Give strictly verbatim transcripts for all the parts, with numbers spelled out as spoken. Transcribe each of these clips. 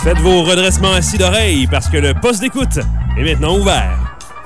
Faites vos redressements assis d'oreilles parce que le poste d'écoute est maintenant ouvert.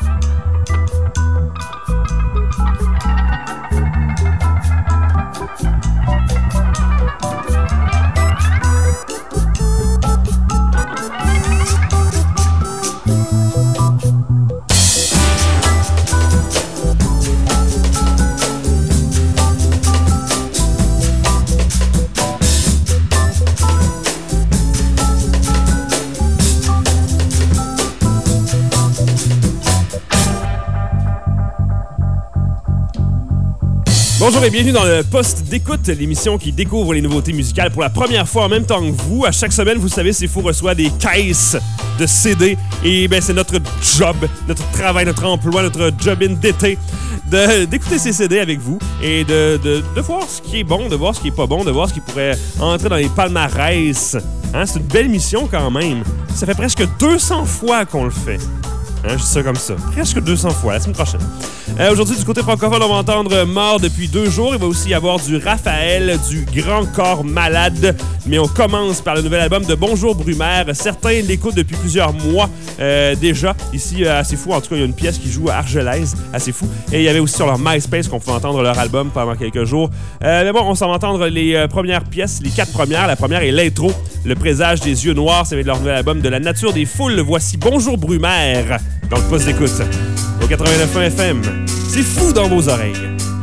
Bonjour et bienvenue dans le Poste d'écoute, l'émission qui découvre les nouveautés musicales pour la première fois en même temps que vous. À chaque semaine, vous savez, c'est fou, reçoit des caisses de C D et ben c'est notre job, notre travail, notre emploi, notre job-in d'été de, d'écouter ces C D avec vous et de, de, de voir ce qui est bon, de voir ce qui est pas bon, de voir ce qui pourrait entrer dans les palmarès. Hein, c'est une belle mission quand même. Ça fait presque deux cents fois qu'on le fait. Hein, je dis ça comme ça. Presque deux cents fois, la semaine prochaine. Euh, aujourd'hui, du côté francophone, on va entendre Mort depuis deux jours. Il va aussi y avoir du Raphaël, du Grand Corps Malade. Mais on commence par le nouvel album de Bonjour Brumaire. Certains l'écoutent depuis plusieurs mois euh, déjà. Ici, euh, assez fou. En tout cas, il y a une pièce qui joue à Argelès. Assez fou. Et il y avait aussi sur leur MySpace qu'on pouvait entendre leur album pendant quelques jours. Euh, mais bon, on s'en va entendre les euh, premières pièces, les quatre premières. La première est l'intro, Le présage des yeux noirs. Ça vient de leur nouvel album De la nature des foules. Voici Bonjour Brumaire dans le poste d'écoute au quatre-vingt-neuf point un F M. C'est fou dans vos oreilles.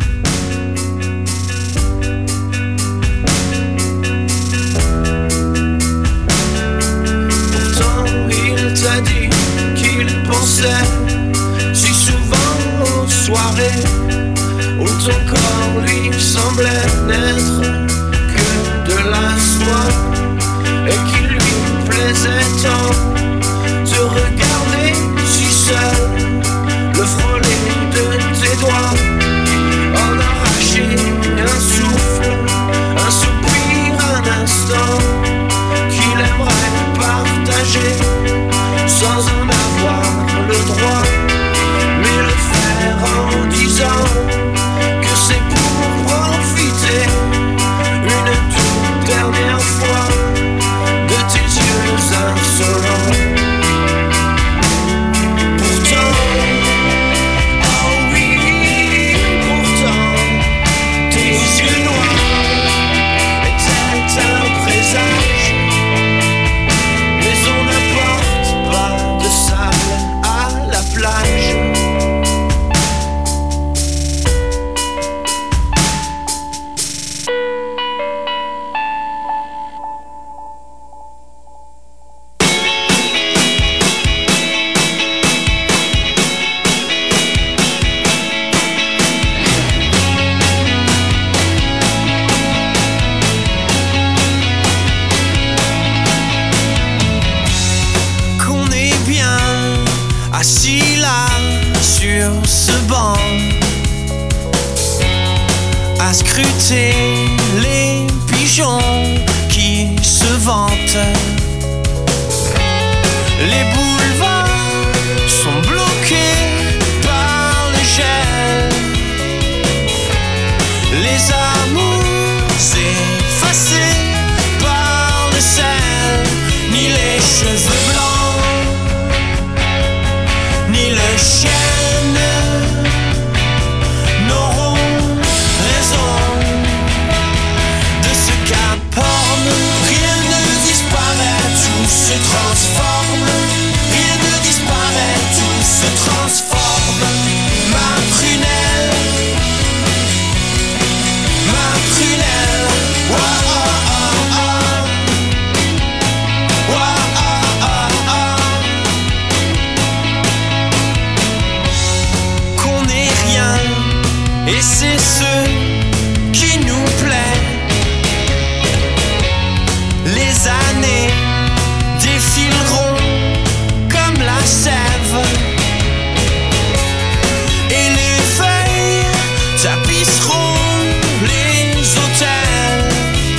Pourtant, il t'a dit qu'il pensait si souvent aux soirées où ton corps lui semblait n'être que de la soie et qu'il lui plaisait tant de regarder si seul le frôler de tes doigts, en arracher un souffle, un soupir, un instant qu'il aimerait partager sans en avoir le droit, mais le faire en disant que c'est pour profiter une toute dernière fois de tes yeux insolents. À scruter les pigeons qui se vantent. Les boulevards sont bloqués par le gel. Les amours effacés par le sel. Ni les cheveux blancs, ni le chien se transforme, rien ne disparaît, tout se transforme. Ma prunelle, ma prunelle, oh oh oh oh, oh oh oh oh. Qu'on n'est rien, et c'est ce qui nous plaît. Les années défileront comme la sève et les feuilles tapisseront les autels.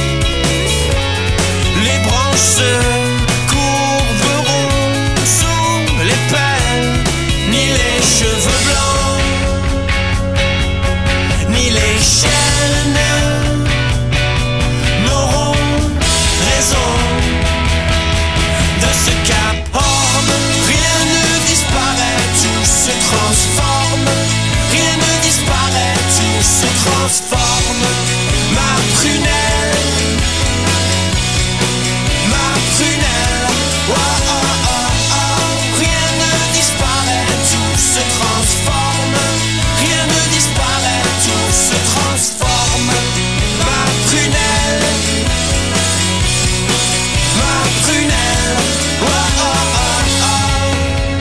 Les branches se courberont sous les pelles. Ni les cheveux blancs, ni les chaînes n'auront raison transforme. Ma prunelle, ma prunelle, oh, oh, oh, oh. Rien ne disparaît, tout se transforme. Rien ne disparaît, tout se transforme. Ma prunelle, ma prunelle, oh, oh, oh, oh.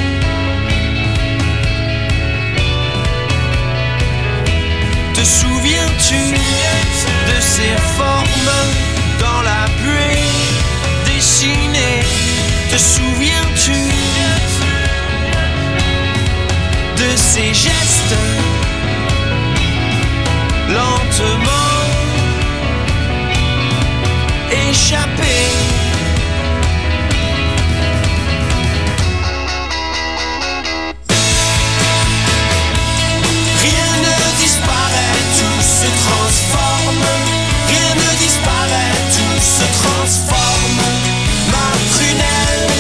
Te souviens-tu de ces formes dans la buée dessinée? Te souviens-tu de ces gestes lentement échappés? Rien ne disparaît, tout se transforme. Rien ne disparaît, tout se transforme. Ma prunelle,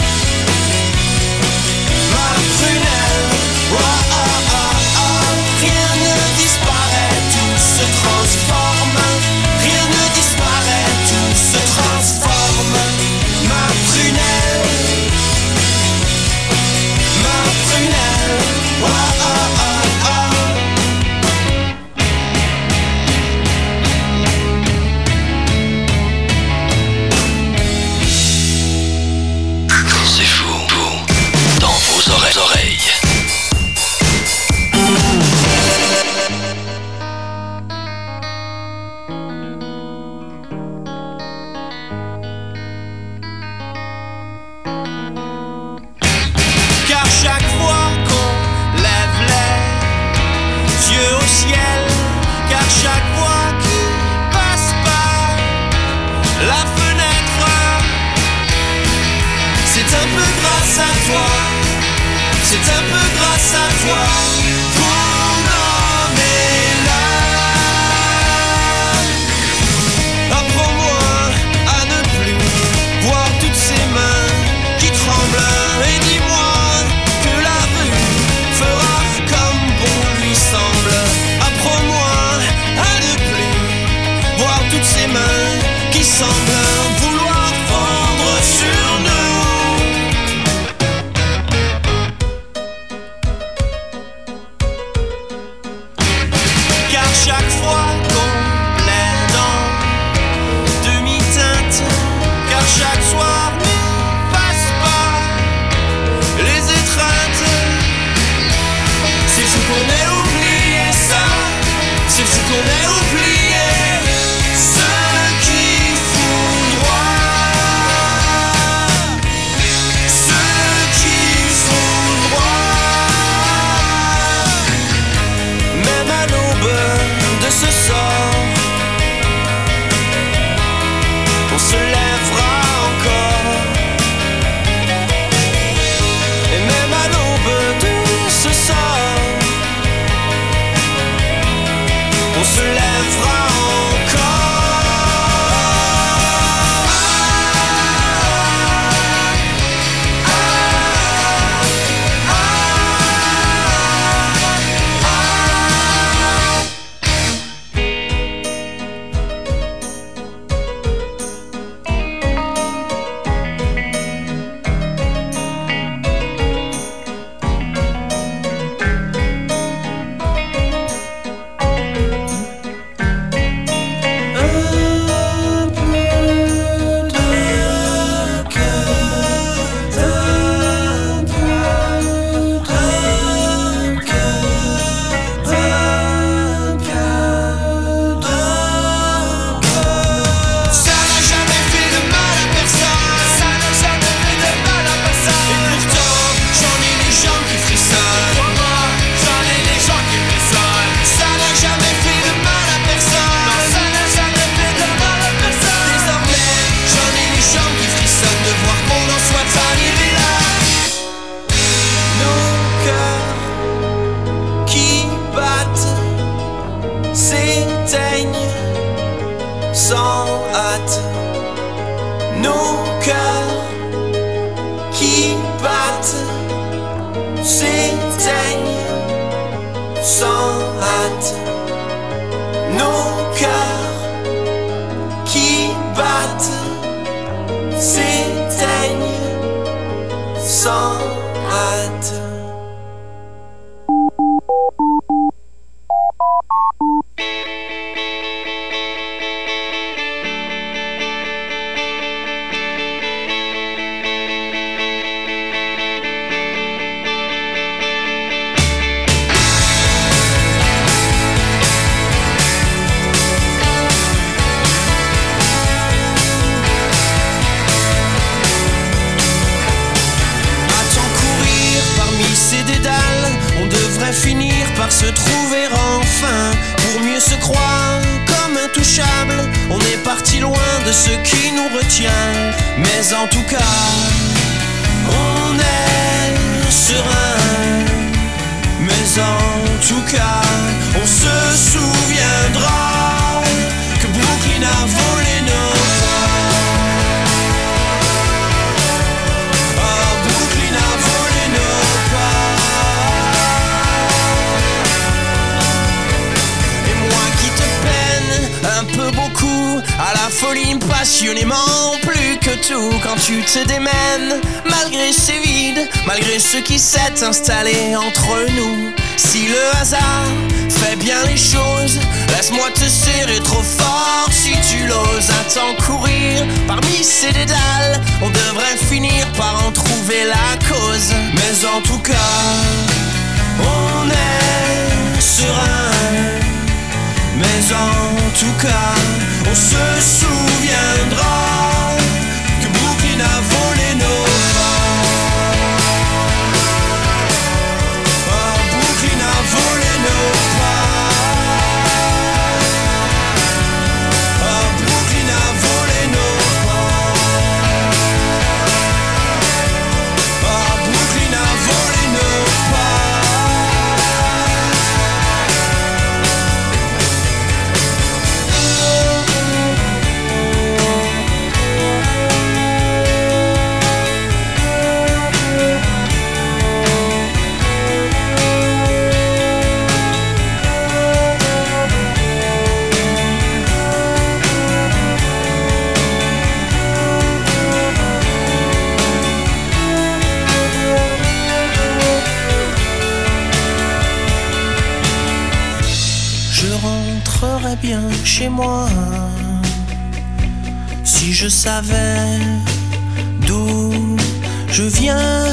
ma prunelle, oh, oh, oh, oh. Rien ne disparaît, tout se transforme. Rien ne disparaît, tout se transforme. Ma prunelle, ma prunelle, oh, oh, oh, oh. C'est fou, fou, dans vos oreilles. oreilles. Car chaque fois qu'on lève les yeux au ciel, car chaque fois qu'il passe par la fenêtre, c'est un peu grâce à toi, c'est un peu grâce à toi qu'on en est là. Apprends-moi à ne plus voir toutes ces mains qui tremblent et dis-moi que la rue fera comme bon lui semble. Apprends-moi à ne plus voir toutes ces mains qui semblent vouloir fondre sur nous. Car chaque fois qu'on plaide en demi-teinte, car chaque soir ne passe pas les étreintes, c'est fou qu'on ait oublié ça, c'est fou qu'on ait oublié ce qui fout droit, ce qui fout droit. Même à l'aube de ce sort, on se lèvera encore. Et même à l'aube de ce sort, on se lèvera encore. s'éteignent sans hâte. croit comme intouchable. On est parti loin de ce qui nous retient. Mais en tout cas, on est serein. Mais en tout cas, on se souviendra que Brooklyn a volé nos pas. Ah, Brooklyn a volé nos pas. Et moi qui te peine un peu beaucoup, à la folie passionnément, plus que tout quand tu te démènes. Malgré ces vides, malgré ce qui s'est installé entre nous. Si le hasard fait bien les choses, laisse-moi te serrer trop fort si tu l'oses. À t'en courir parmi ces dédales, on devrait finir par en trouver la cause. Mais en tout cas, on est serein. Mais en tout cas, on se souviendra que Brooklyn a volé nos pas. Oh, Brooklyn a volé nos pas. Oh, Brooklyn a volé nos pas. Oh, Brooklyn a volé nos pas. Bien chez moi, si je savais d'où je viens.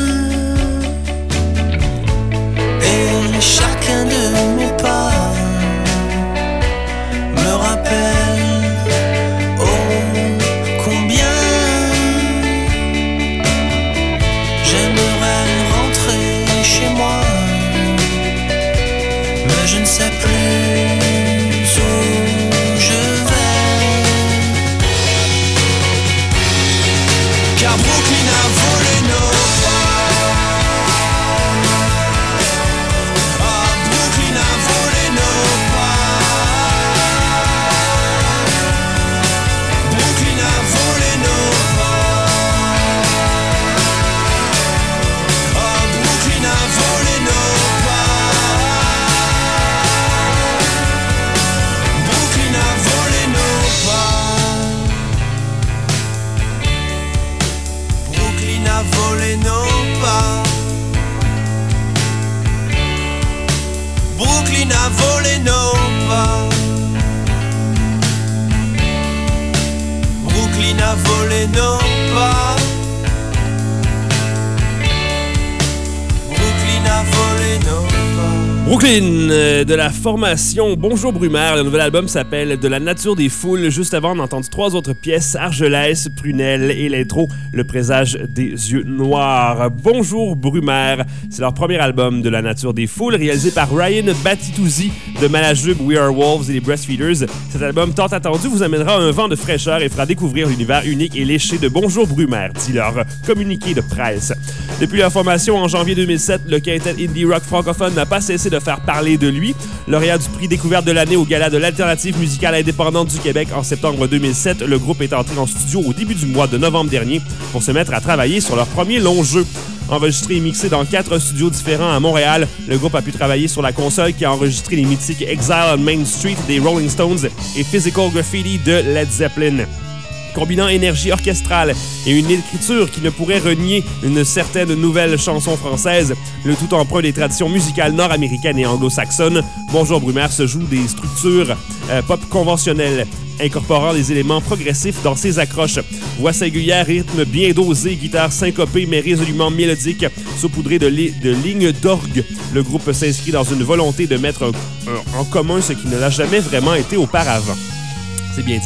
Et chacun de mes pas me rappelle oh combien j'aimerais rentrer chez moi, mais je ne sais plus où je vais. Car Brooklyn a volé nos pas. Ah, Brooklyn a volé nos pas. Brooklyn a volé nos pas. Ah, Brooklyn a volé nos pas. Brooklyn a volé nos pas. Brooklyn a volé nos pas. Brooklyn a volé nos pas. Brooklyn a volé nos pas. Brooklyn a volé nos pas. Brooklyn, euh, de la formation Bonjour Brumaire. Le nouvel album s'appelle De la nature des foules. Juste avant, on a entendu trois autres pièces, Argelès, Prunelle et l'intro, Le présage des yeux noirs. Bonjour Brumaire, c'est leur premier album De la nature des foules, réalisé par Ryan Batituzzi de Malajube, We Are Wolves et les Breastfeeders. Cet album tant attendu vous amènera un vent de fraîcheur et fera découvrir l'univers unique et léché de Bonjour Brumaire, dit leur communiqué de presse. Depuis leur formation en janvier deux mille sept, le quintet indie rock francophone n'a pas cessé de faire parler de lui. Lauréat du prix découverte de l'année au Gala de l'alternative musicale indépendante du Québec en septembre deux mille sept, le groupe est entré en studio au début du mois de novembre dernier pour se mettre à travailler sur leur premier long jeu. Enregistré et mixé dans quatre studios différents à Montréal, le groupe a pu travailler sur la console qui a enregistré les mythiques Exile on Main Street des Rolling Stones et Physical Graffiti de Led Zeppelin. Combinant énergie orchestrale et une écriture qui ne pourrait renier une certaine nouvelle chanson française, le tout emprunt des traditions musicales nord-américaines et anglo-saxonnes, Bonjour Brumaire se joue des structures euh, pop conventionnelles, incorporant des éléments progressifs dans ses accroches. Voix singulière, rythme bien dosé, guitare syncopée mais résolument mélodique, saupoudrée de, li- de lignes d'orgue. Le groupe s'inscrit dans une volonté de mettre un, un, en commun ce qui ne l'a jamais vraiment été auparavant. C'est bien dit.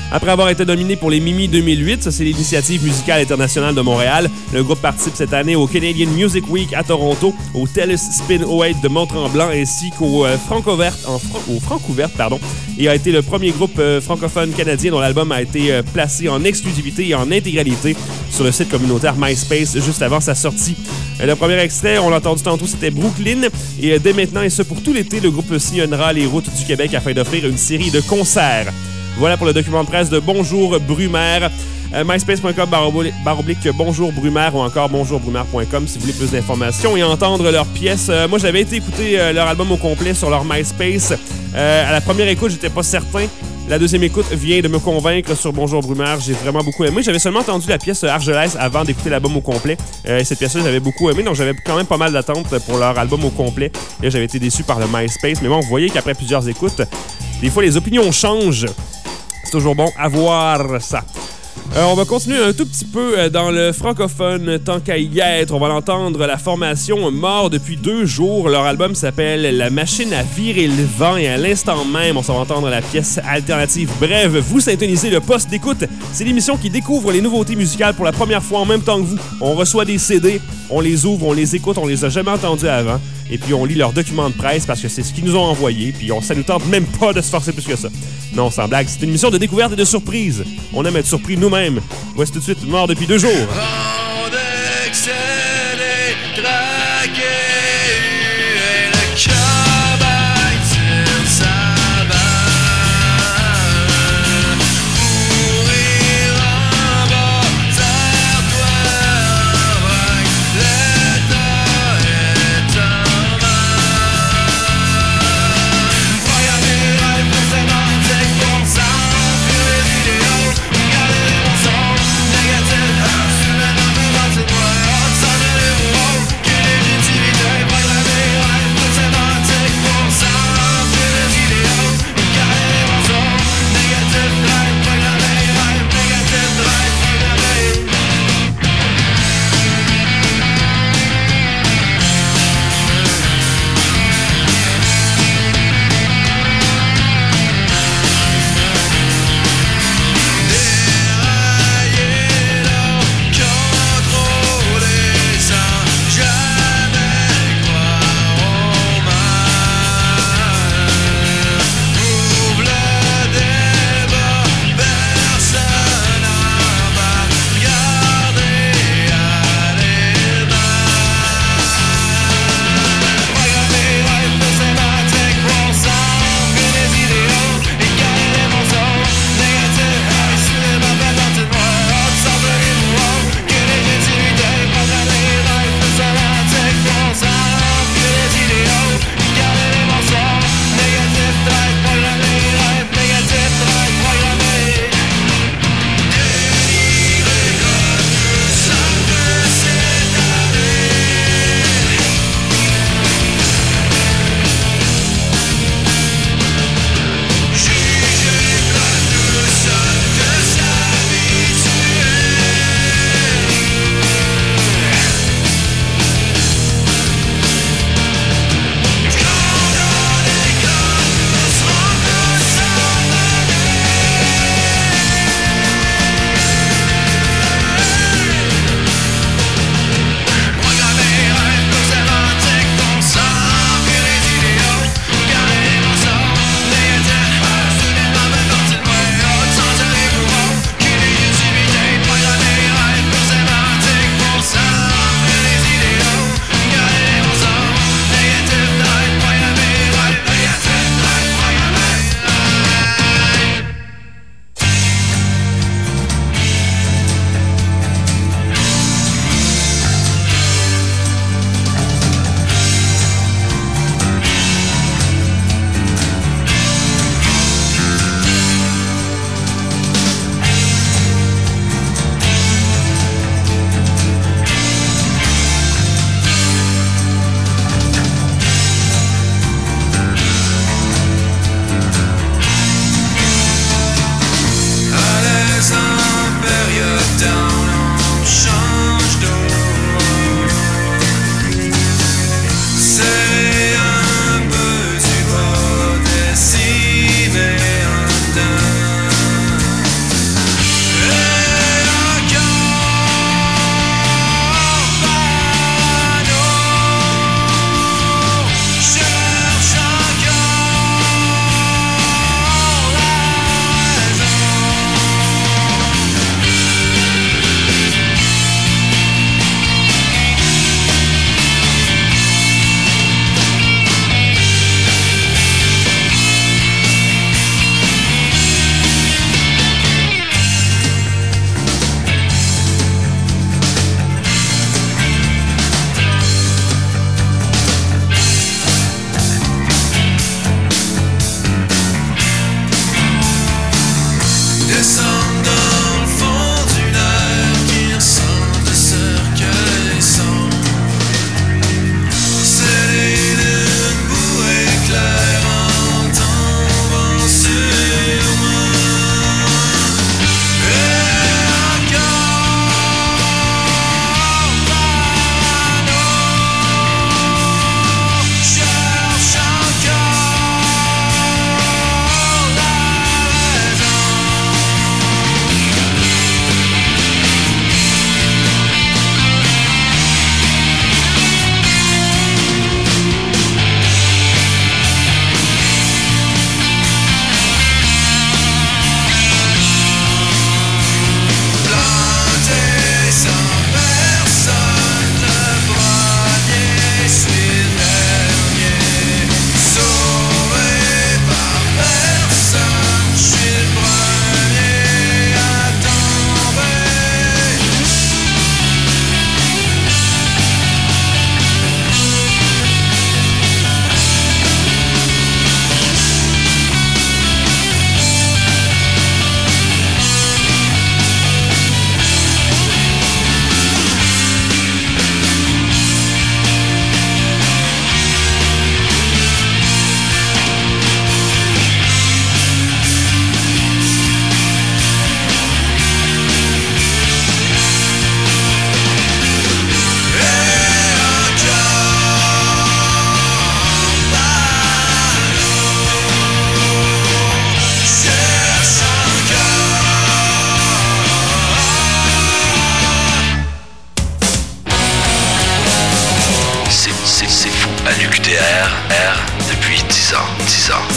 Après avoir été nominé pour les Mimi deux mille huit, ça c'est l'Initiative musicale internationale de Montréal, le groupe participe cette année au Canadian Music Week à Toronto, au TELUS Spin oh huit de Mont-Tremblant ainsi qu'au euh, Francouverte, en Fran- au Francouverte, pardon, et a été le premier groupe euh, francophone canadien dont l'album a été euh, placé en exclusivité et en intégralité sur le site communautaire MySpace juste avant sa sortie. Euh, le premier extrait, on l'a entendu tantôt, c'était Brooklyn, et euh, dès maintenant et ce pour tout l'été, le groupe sillonnera les routes du Québec afin d'offrir une série de concerts. Voilà pour le document de presse de Bonjour Brumaire. Euh, myspace.com barre oblique Bonjour Brumaire ou encore bonjour brumaire point com si vous voulez plus d'informations et entendre leurs pièces. Euh, moi, j'avais été écouter euh, leur album au complet sur leur MySpace. Euh, à la première écoute, j'étais pas certain. La deuxième écoute vient de me convaincre sur Bonjour Brumaire. J'ai vraiment beaucoup aimé. J'avais seulement entendu la pièce Argelès avant d'écouter l'album au complet. Euh, et cette pièce-là, j'avais beaucoup aimé. Donc, j'avais quand même pas mal d'attentes pour leur album au complet. Et j'avais été déçu par le MySpace. Mais bon, vous voyez qu'après plusieurs écoutes, des fois, les opinions changent. C'est toujours bon à voir ça. Euh, on va continuer un tout petit peu dans le francophone tant qu'à y être. On va l'entendre, la formation Mort depuis deux jours. Leur album s'appelle La machine à virer le vent et à l'instant même, on s'en va entendre la pièce alternative. Bref, vous syntonisez le poste d'écoute. C'est l'émission qui découvre les nouveautés musicales pour la première fois en même temps que vous. On reçoit des C D, on les ouvre, on les écoute, on les a jamais entendus avant. Et puis on lit leurs documents de presse parce que c'est ce qu'ils nous ont envoyé. Puis on, ça nous tente même pas de se forcer plus que ça. Non, sans blague, c'est une émission de découverte et de surprise. On aime être surpris nous-mêmes. Voici tout de suite Mort depuis deux jours. Vent d'excéder, traquer, et le cabaret sur sa barre. Courir en bas, serre-toi, l'état est en bas. Regarder les rêves forcément, c'est pour ça. Sur les vidéos, regarder les mensonges négatifs, sur le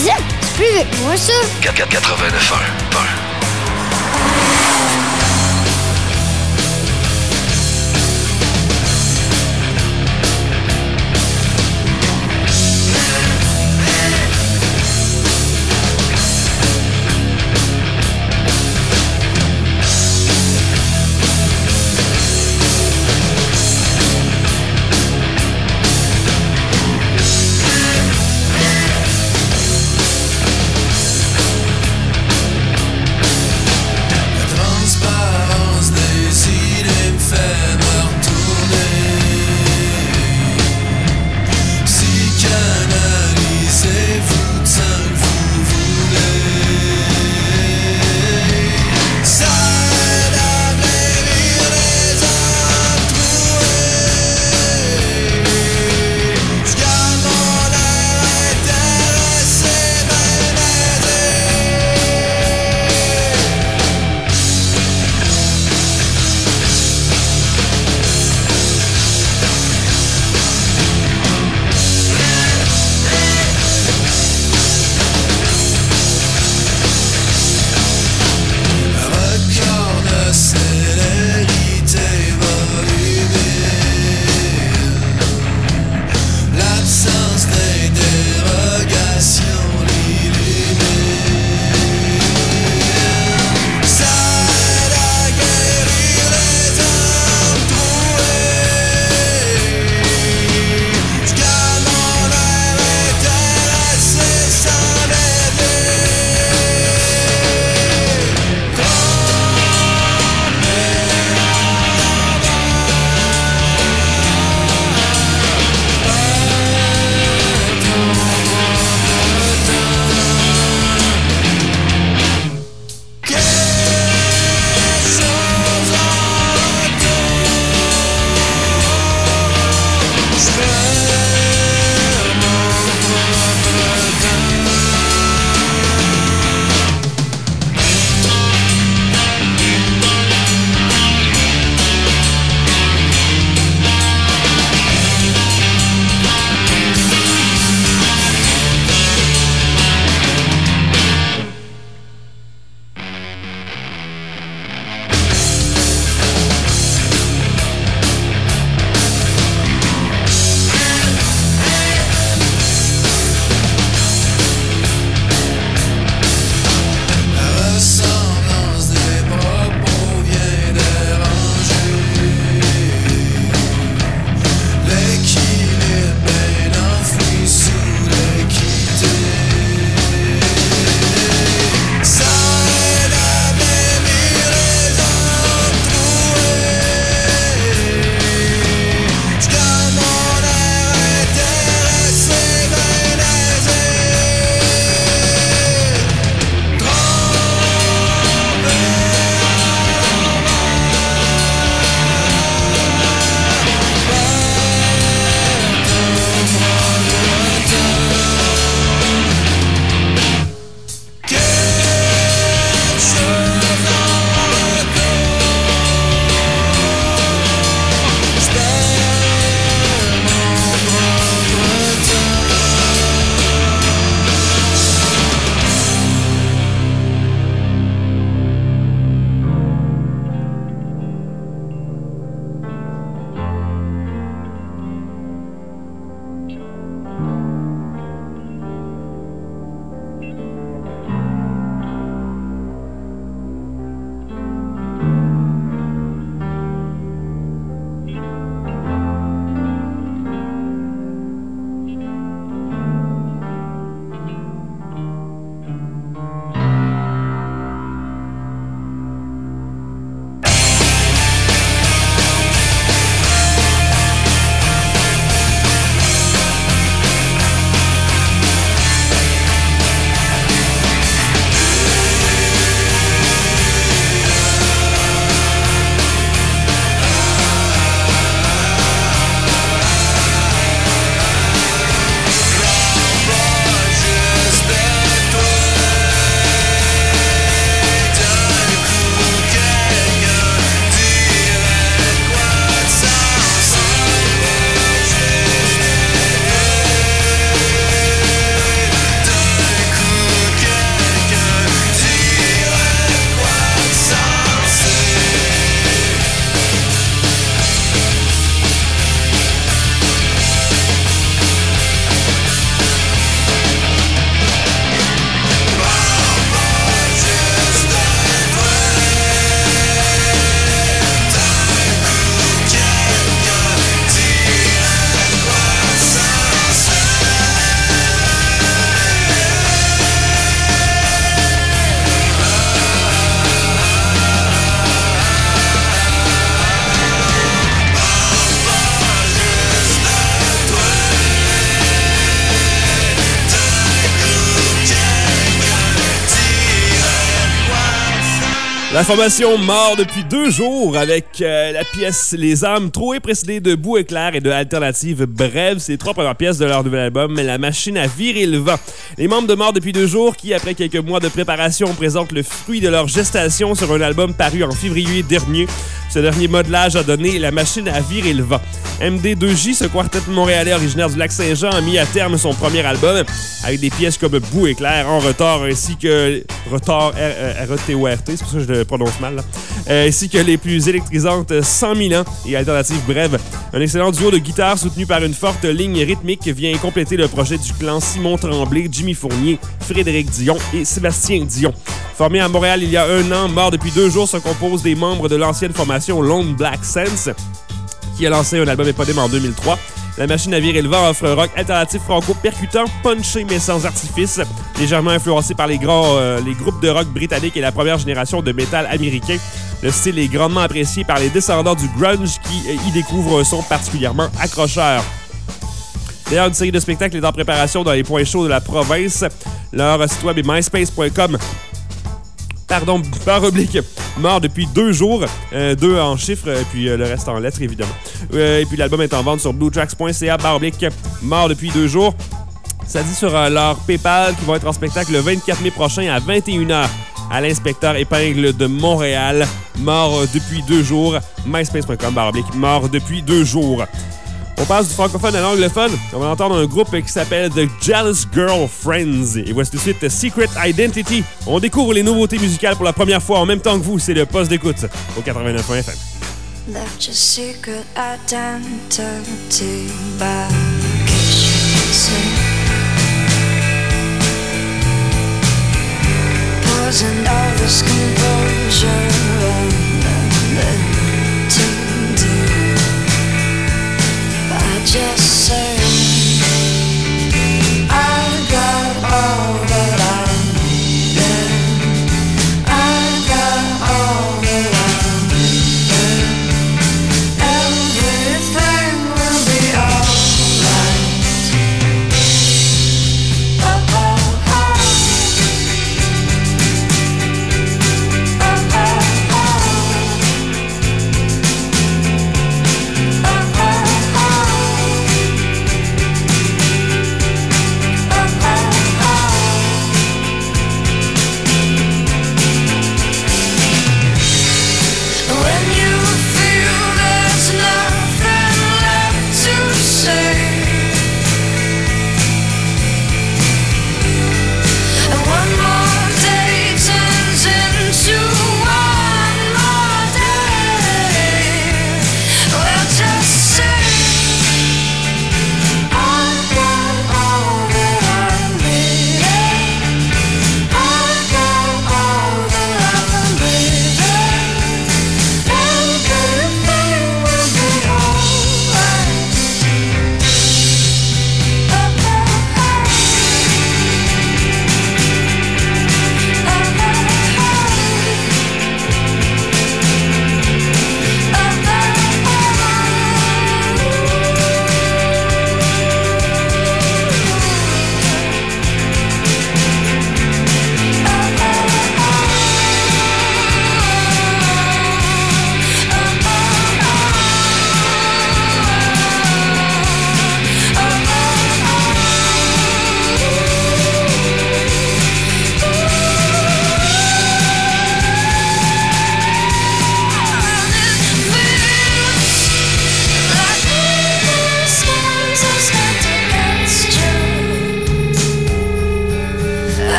Bien, c'est plus avec moi, ça. quatre-vingt-neuf un. La formation Mort depuis deux jours avec euh, la pièce Les âmes trouées précédée de Bout éclair et de Alternative Brève. C'est les trois premières pièces de leur nouvel album, La machine à virer le vent. Les membres de Mort depuis deux jours qui, après quelques mois de préparation, présentent le fruit de leur gestation sur un album paru en février dernier. Ce dernier modelage a donné La machine à virer le vent. M D deux J, ce quartet montréalais originaire du Lac-Saint-Jean, a mis à terme son premier album avec des pièces comme Bout éclair, En retard, ainsi que Retard, R E T O R T, c'est pour ça que je le prononce mal, là. Euh, ainsi que les plus électrisantes cent mille ans et Alternative Brève. Un excellent duo de guitare soutenu par une forte ligne rythmique vient compléter le projet du clan Simon Tremblay, Jimmy Fournier, Frédéric Dion et Sébastien Dion. Formé à Montréal il y a un an, Mort depuis deux jours se compose des membres de l'ancienne formation Lone Black Sense, qui a lancé un album éponyme en deux mille trois. La machine à virer le vent offre un rock alternatif franco-percutant, punché mais sans artifice, légèrement influencé par les, grands, euh, les groupes de rock britanniques et la première génération de métal américain. Le style est grandement apprécié par les descendants du grunge qui euh, y découvrent un son particulièrement accrocheur. D'ailleurs, une série de spectacles est en préparation dans les points chauds de la province. Leur site web est myspace point com. Pardon, barre oblique, Mort depuis deux jours, euh, deux en chiffres, et puis euh, le reste en lettres, évidemment. Euh, et puis l'album est en vente sur bluetracks point c a, barre oblique, Mort depuis deux jours. Ça dit sur euh, leur PayPal qui vont être en spectacle le vingt-quatre mai prochain à vingt et une heures à l'Inspecteur Épingle de Montréal. Mort depuis deux jours, myspace point com, barre oblique, Mort depuis deux jours. On passe du francophone à l'anglophone. On va entendre un groupe qui s'appelle The Jealous Girl Friends. Et voici tout de suite Secret Identity. On découvre les nouveautés musicales pour la première fois en même temps que vous. C'est le poste d'écoute au quatre-vingt-neuf point F M. Left your secret identity back. Pausing all this composure and too deep. I just say I got all that I need. I got all that I need. Everything will be alright. Oh, oh, oh.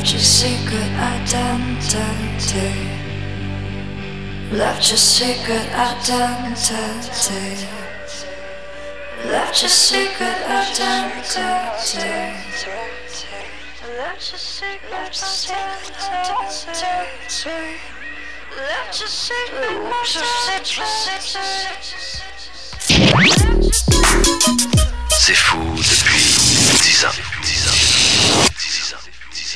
left your secret identity. Left your secret identity. Left your secret identity. Left your secret identity. Left your secret. C'est fou depuis dix ans. dix ans. dix ans. dix ans.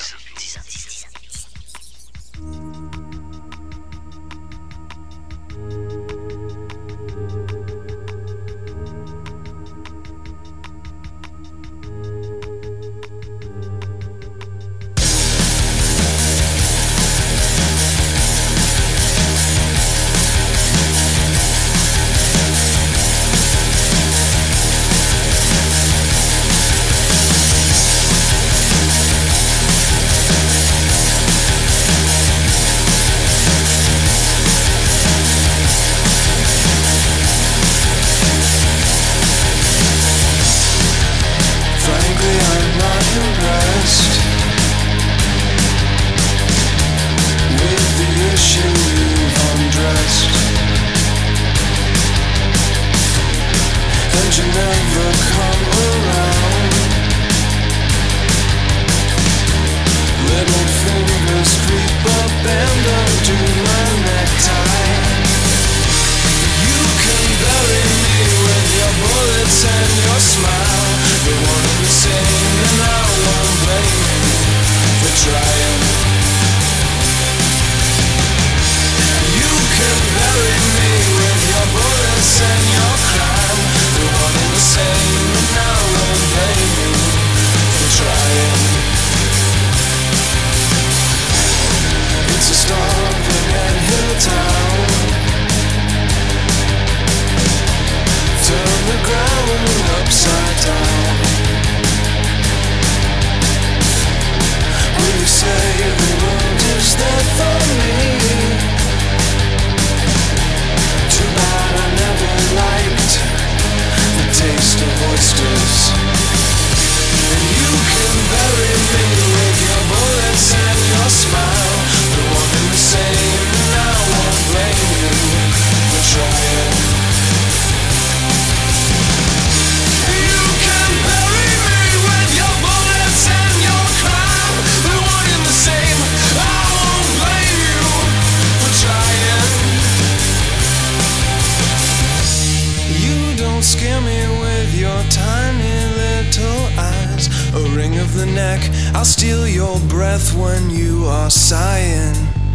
I'll steal your breath when you are sighing.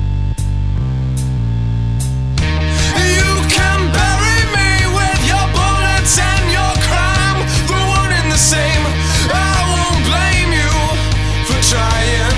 You can bury me with your bullets and your crime. We're one and the same. I won't blame you for trying.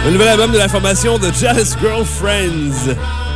Le nouvel album de la formation The Jealous Girlfriends.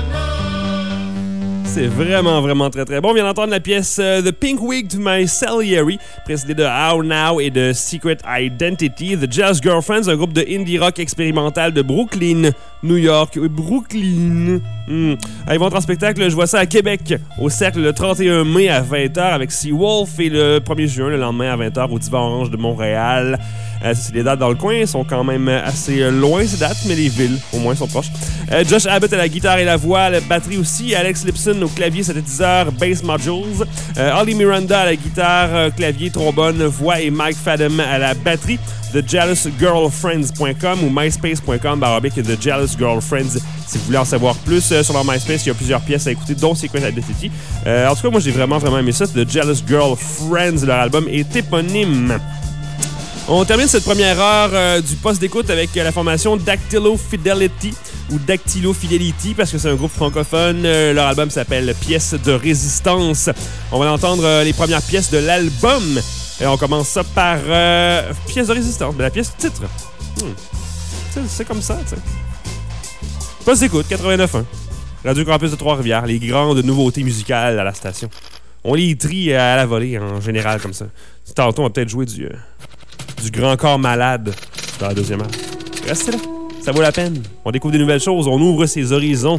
C'est vraiment, vraiment très, très bon. On vient d'entendre la pièce uh, The Pink Wig to My Salieri, précédée de How Now et de Secret Identity. The Jealous Girlfriends, un groupe de indie rock expérimental de Brooklyn, New York. Oui, Brooklyn. Mm. Ah, ils vont être en spectacle, je vois ça à Québec, au Cercle le trente et un mai à vingt heures avec Seawolf et le premier juin, le lendemain à vingt heures au Divan Orange de Montréal. Euh, c'est les dates dans le coin, ils sont quand même assez loin ces dates, mais les villes au moins sont proches. Euh, Josh Abbott à la guitare et la voix, à la batterie aussi. Alex Lipson au clavier, synthétiseur, bass modules. Euh, Holly Miranda à la guitare, euh, clavier, trombone, voix et Mike Fadden à la batterie. The Jealous Girlfriends point com ou myspace point com baroblique The Jealous Girlfriends si vous voulez en savoir plus. Euh, sur leur MySpace, il y a plusieurs pièces à écouter, dont Secret Identity. Euh, en tout cas, moi, j'ai vraiment, vraiment aimé ça. The Jealous Girlfriends, leur album est éponyme. On termine cette première heure euh, du poste d'écoute avec euh, la formation Dactylo Fidelity ou Dactylo Fidelity parce que c'est un groupe francophone. Euh, leur album s'appelle Pièces de résistance. On va entendre euh, les premières pièces de l'album. Et on commence ça par euh, Pièces de résistance, mais la pièce titre. Hmm. C'est, c'est comme ça, tu sais. Poste d'écoute, quatre-vingt-neuf point un. Radio Campus de Trois-Rivières, les grandes nouveautés musicales à la station. On les trie à la volée en général comme ça. Tantôt, on va peut-être jouer du... Euh, du Grand Corps Malade dans la deuxième heure. Restez là, ça vaut la peine. On découvre des nouvelles choses, on ouvre ses horizons.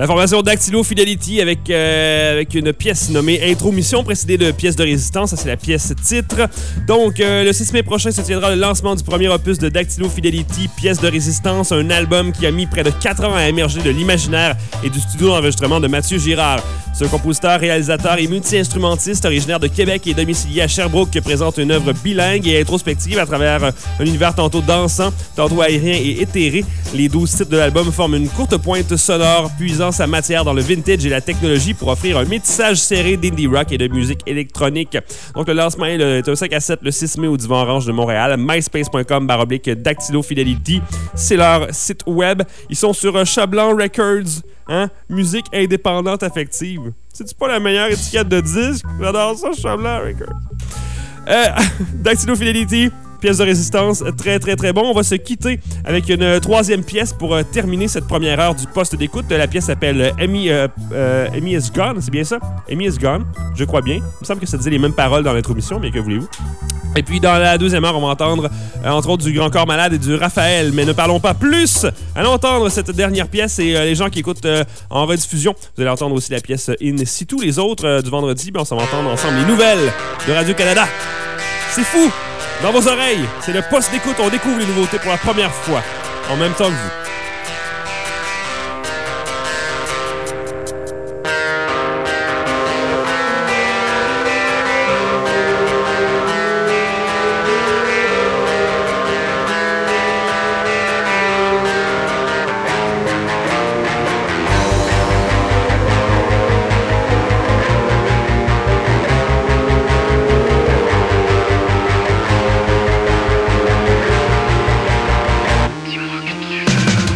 La formation Dactylo Fidelity avec, euh, avec une pièce nommée Intro Mission, précédée de pièce de résistance. Ça, c'est la pièce titre. Donc, euh, le six mai prochain se tiendra le lancement du premier opus de Dactylo Fidelity, pièce de résistance, un album qui a mis près de quatre ans à émerger de l'imaginaire et du studio d'enregistrement de Mathieu Girard. Ce compositeur, réalisateur et multi-instrumentiste originaire de Québec et domicilié à Sherbrooke présente une œuvre bilingue et introspective à travers un univers tantôt dansant, tantôt aérien et éthéré. Les douze titres de l'album forment une courte pointe sonore, puisant sa matière dans le vintage et la technologie pour offrir un métissage serré d'indie rock et de musique électronique. Donc le lancement est un cinq à sept le six mai au Divan Orange de Montréal. myspace point com barre oblique Dactylo Fidelity. C'est leur site web. Ils sont sur Chablan Records. Hein? Musique indépendante affective. C'est-tu pas la meilleure étiquette de disque? J'adore ça, Chablan Records. Euh, Dactylo Fidelity, pièce de résistance, très très très bon. On va se quitter avec une troisième pièce pour euh, terminer cette première heure du poste d'écoute. La pièce s'appelle Amy, euh, euh, Amy is Gone, c'est bien ça? Amy is Gone, je crois bien. Il me semble que ça disait les mêmes paroles dans l'intromission, mais que voulez-vous? Et puis dans la deuxième heure, on va entendre euh, entre autres du Grand Corps Malade et du Raphaël. Mais ne parlons pas plus. Allons entendre cette dernière pièce et euh, les gens qui écoutent euh, en rediffusion, vous allez entendre aussi la pièce In Situ. Les autres euh, du vendredi, ben, on s'en va entendre ensemble les nouvelles de Radio-Canada. C'est fou! Dans vos oreilles, c'est le poste d'écoute. On découvre les nouveautés pour la première fois, en même temps que vous. Dis-moi que tu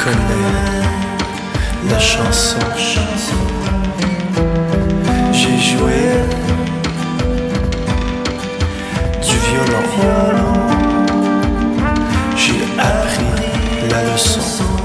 connais la chanson. J'ai joué du violon. J'ai appris la leçon.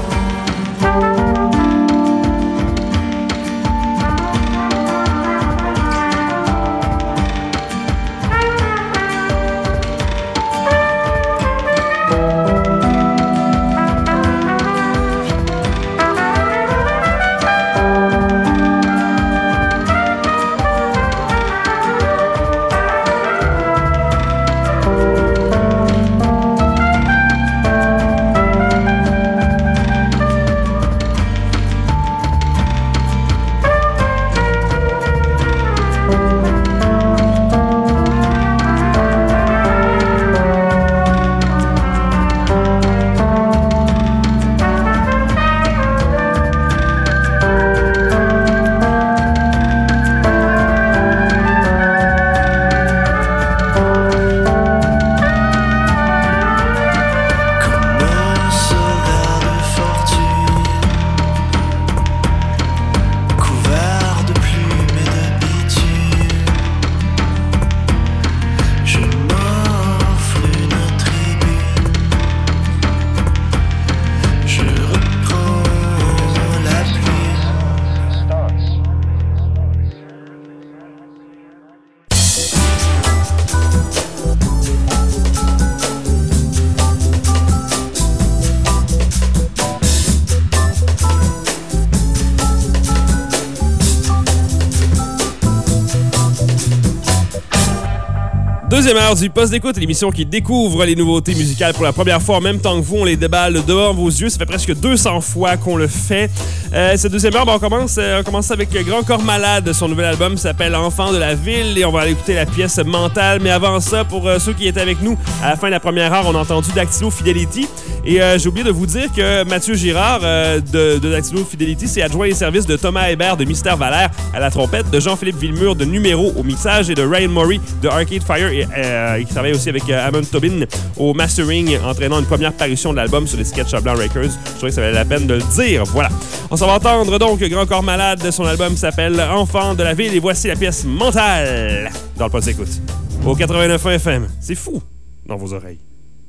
Deuxième heure du Poste d'écoute, l'émission qui découvre les nouveautés musicales pour la première fois en même temps que vous. On les déballe devant vos yeux. Ça fait presque deux cents fois qu'on le fait. Euh, cette deuxième heure, ben, on, commence, euh, on commence avec Grand Corps Malade. Son nouvel album s'appelle Enfant de la Ville et on va aller écouter la pièce Mentale. Mais avant ça, pour euh, ceux qui étaient avec nous, à la fin de la première heure, on a entendu Dactylo Fidelity. Et euh, j'ai oublié de vous dire que Mathieu Girard euh, de, de Dactylo Fidelity s'est adjoint les services de Thomas Hébert de Mystère Valère à la trompette, de Jean-Philippe Villemur de Numéro au mixage et de Ryan Murray de Arcade Fire et euh, qui travaille aussi avec euh, Amon Tobin au mastering, entraînant une première parution de l'album sur les Sketch Blanc Records. Je trouvais que ça valait la peine de le dire. Voilà. On s'en va entendre donc Grand Corps Malade. Son album s'appelle Enfant de la Ville et voici la pièce Mentale dans le Poste d'écoute. Au quatre-vingt-neuf F M. C'est fou dans vos oreilles.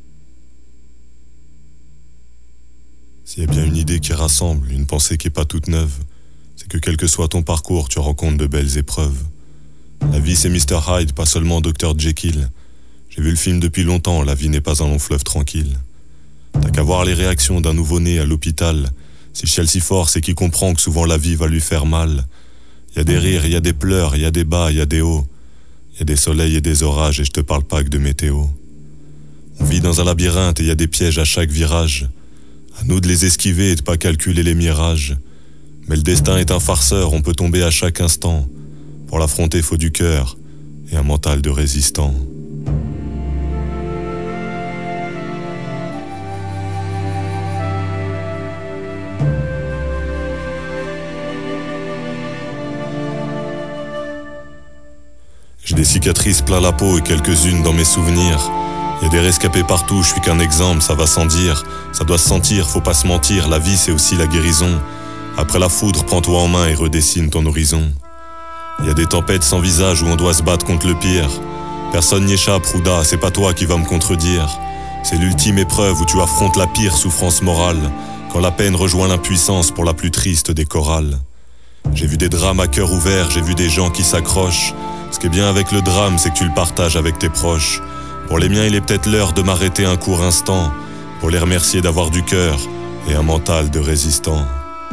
S'il y a bien une idée qui rassemble, une pensée qui est pas toute neuve, c'est que quel que soit ton parcours, tu rencontres de belles épreuves. La vie c'est mister Hyde, pas seulement docteur Jekyll. J'ai vu le film depuis longtemps, la vie n'est pas un long fleuve tranquille. T'as qu'à voir les réactions d'un nouveau-né à l'hôpital. Si Chelsea Fort, c'est qui comprend que souvent la vie va lui faire mal. Y a des rires, y a des pleurs, y a des bas, y a des hauts. Y a des soleils et des orages et je te parle pas que de météo. On vit dans un labyrinthe et y a des pièges à chaque virage. À nous de les esquiver et de pas calculer les mirages. Mais le destin est un farceur, on peut tomber à chaque instant. Pour l'affronter, faut du cœur et un mental de résistant. J'ai des cicatrices plein la peau et quelques-unes dans mes souvenirs. Y a des rescapés partout, je suis qu'un exemple, ça va sans dire. Ça doit se sentir, faut pas se mentir, la vie c'est aussi la guérison. Après la foudre, prends-toi en main et redessine ton horizon. Y a des tempêtes sans visage où on doit se battre contre le pire. Personne n'y échappe, Rouda, c'est pas toi qui vas me contredire. C'est l'ultime épreuve où tu affrontes la pire souffrance morale, quand la peine rejoint l'impuissance pour la plus triste des chorales. J'ai vu des drames à cœur ouvert, j'ai vu des gens qui s'accrochent. Ce qui est bien avec le drame, c'est que tu le partages avec tes proches. Pour les miens, il est peut-être l'heure de m'arrêter un court instant, pour les remercier d'avoir du cœur et un mental de résistant.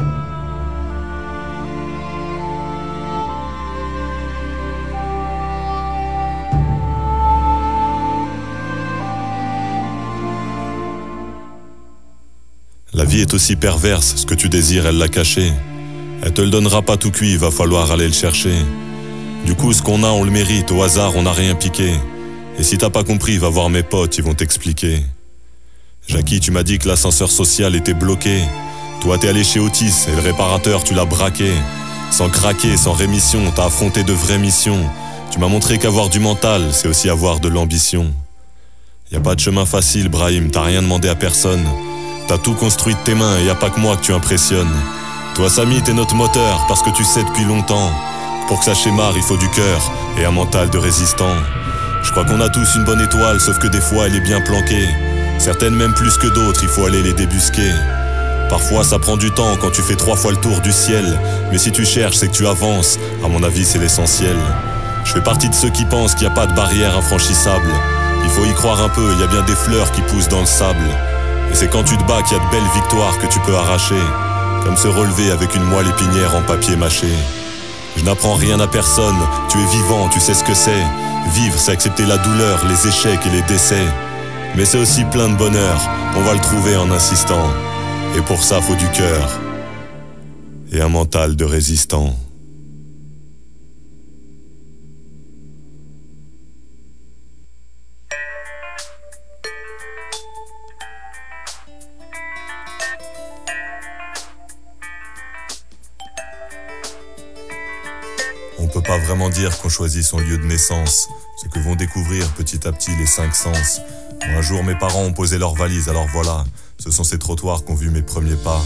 La vie est aussi perverse, ce que tu désires, elle l'a caché. Elle te le donnera pas tout cuit, il va falloir aller le chercher. Du coup, ce qu'on a, on le mérite, au hasard, on n'a rien piqué. Et si t'as pas compris, va voir mes potes, ils vont t'expliquer. Jackie, tu m'as dit que l'ascenseur social était bloqué. Toi, t'es allé chez Otis, et le réparateur, tu l'as braqué. Sans craquer, sans rémission, t'as affronté de vraies missions. Tu m'as montré qu'avoir du mental, c'est aussi avoir de l'ambition. Y a pas de chemin facile, Brahim, t'as rien demandé à personne. T'as tout construit de tes mains et y a pas que moi que tu impressionnes. Toi Samy, t'es notre moteur parce que tu sais depuis longtemps. Pour que ça schémare, il faut du cœur et un mental de résistant. Je crois qu'on a tous une bonne étoile, sauf que des fois elle est bien planquée. Certaines même plus que d'autres, il faut aller les débusquer. Parfois ça prend du temps quand tu fais trois fois le tour du ciel. Mais si tu cherches, c'est que tu avances. À mon avis, c'est l'essentiel. Je fais partie de ceux qui pensent qu'il n'y a pas de barrière infranchissable. Il faut y croire un peu, il y a bien des fleurs qui poussent dans le sable. Et c'est quand tu te bats qu'il y a de belles victoires que tu peux arracher. Comme se relever avec une moelle épinière en papier mâché. Je n'apprends rien à personne, tu es vivant, tu sais ce que c'est. Vivre, c'est accepter la douleur, les échecs et les décès. Mais c'est aussi plein de bonheur, on va le trouver en insistant. Et pour ça, faut du cœur et un mental de résistant. On peut pas vraiment dire qu'on choisit son lieu de naissance, ce que vont découvrir petit à petit les cinq sens. Moi, un jour, mes parents ont posé leurs valises, alors voilà, ce sont ces trottoirs qu'ont vu mes premiers pas.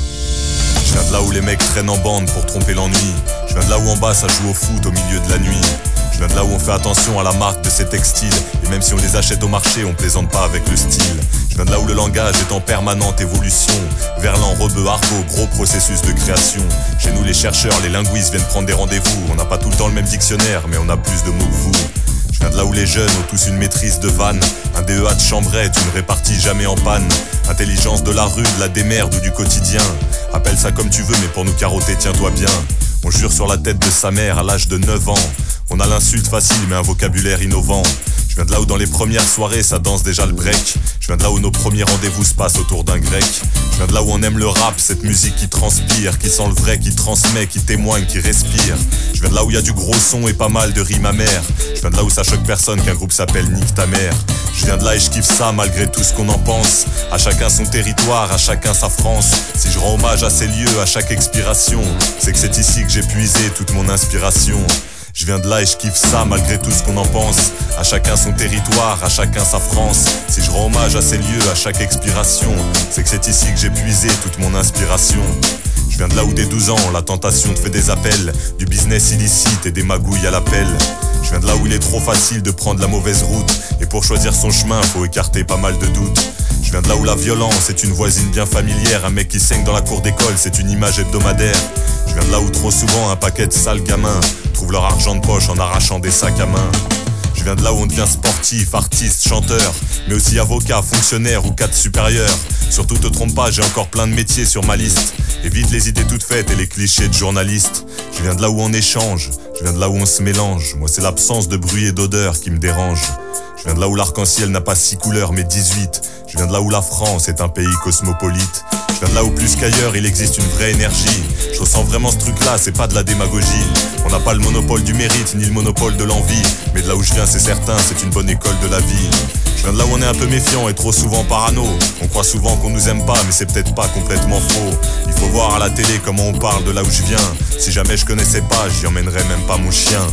Je viens de là où les mecs traînent en bande pour tromper l'ennui. Je viens de là où en bas ça joue au foot au milieu de la nuit. Je viens de là où on fait attention à la marque de ces textiles. Et même si on les achète au marché, on plaisante pas avec le style. Je viens de là où le langage est en permanente évolution. Verlan, rebeu, argot, gros processus de création. Chez nous les chercheurs, les linguistes viennent prendre des rendez-vous. On n'a pas tout le temps le même dictionnaire, mais on a plus de mots que vous. Je viens de là où les jeunes ont tous une maîtrise de vanne. Un D E A de chambrette, une répartie jamais en panne. Intelligence de la rue, de la démerde ou du quotidien. Appelle ça comme tu veux, mais pour nous carotter, tiens-toi bien. On jure sur la tête de sa mère à l'âge de neuf ans. On a l'insulte facile mais un vocabulaire innovant. Je viens de là où dans les premières soirées ça danse déjà le break. Je viens de là où nos premiers rendez-vous se passent autour d'un grec. Je viens de là où on aime le rap, cette musique qui transpire, qui sent le vrai, qui transmet, qui témoigne, qui respire. Je viens de là où il y a du gros son et pas mal de rimes amères. Je viens de là où ça choque personne qu'un groupe s'appelle Nique ta mère. Je viens de là et je kiffe ça malgré tout ce qu'on en pense. À chacun son territoire, à chacun sa France. Si je rends hommage à ces lieux, à chaque expiration, c'est que c'est ici que j'ai puisé toute mon inspiration. Je viens de là et je kiffe ça malgré tout ce qu'on en pense. À chacun son territoire, à chacun sa France. Si je rends hommage à ces lieux, à chaque expiration, c'est que c'est ici que j'ai puisé toute mon inspiration. Je viens de là où dès douze ans, la tentation te fait des appels, du business illicite et des magouilles à l'appel. Je viens de là où il est trop facile de prendre la mauvaise route. Et pour choisir son chemin, faut écarter pas mal de doutes. Je viens de là où la violence est une voisine bien familière. Un mec qui saigne dans la cour d'école, c'est une image hebdomadaire. Je viens de là où trop souvent un paquet de sales gamins trouvent leur argent de poche en arrachant des sacs à main. Je viens de là où on devient sportif, artiste, chanteur, mais aussi avocat, fonctionnaire ou cadre supérieur. Surtout te trompe pas, j'ai encore plein de métiers sur ma liste. Évite les idées toutes faites et les clichés de journalistes. Je viens de là où on échange, je viens de là où on se mélange. Moi c'est l'absence de bruit et d'odeur qui me dérange. Je viens de là où l'arc-en-ciel n'a pas six couleurs mais dix-huit. Je viens de là où la France est un pays cosmopolite. Je viens de là où plus qu'ailleurs il existe une vraie énergie. Je ressens vraiment ce truc-là, c'est pas de la démagogie. On n'a pas le monopole du mérite ni le monopole de l'envie. Mais de là où je viens c'est certain, c'est une bonne école de la vie. Je viens de là où on est un peu méfiant et trop souvent parano. On croit souvent qu'on nous aime pas mais c'est peut-être pas complètement faux. Il faut voir à la télé comment on parle de là où je viens. Si jamais je connaissais pas, j'y emmènerais même pas mon chien.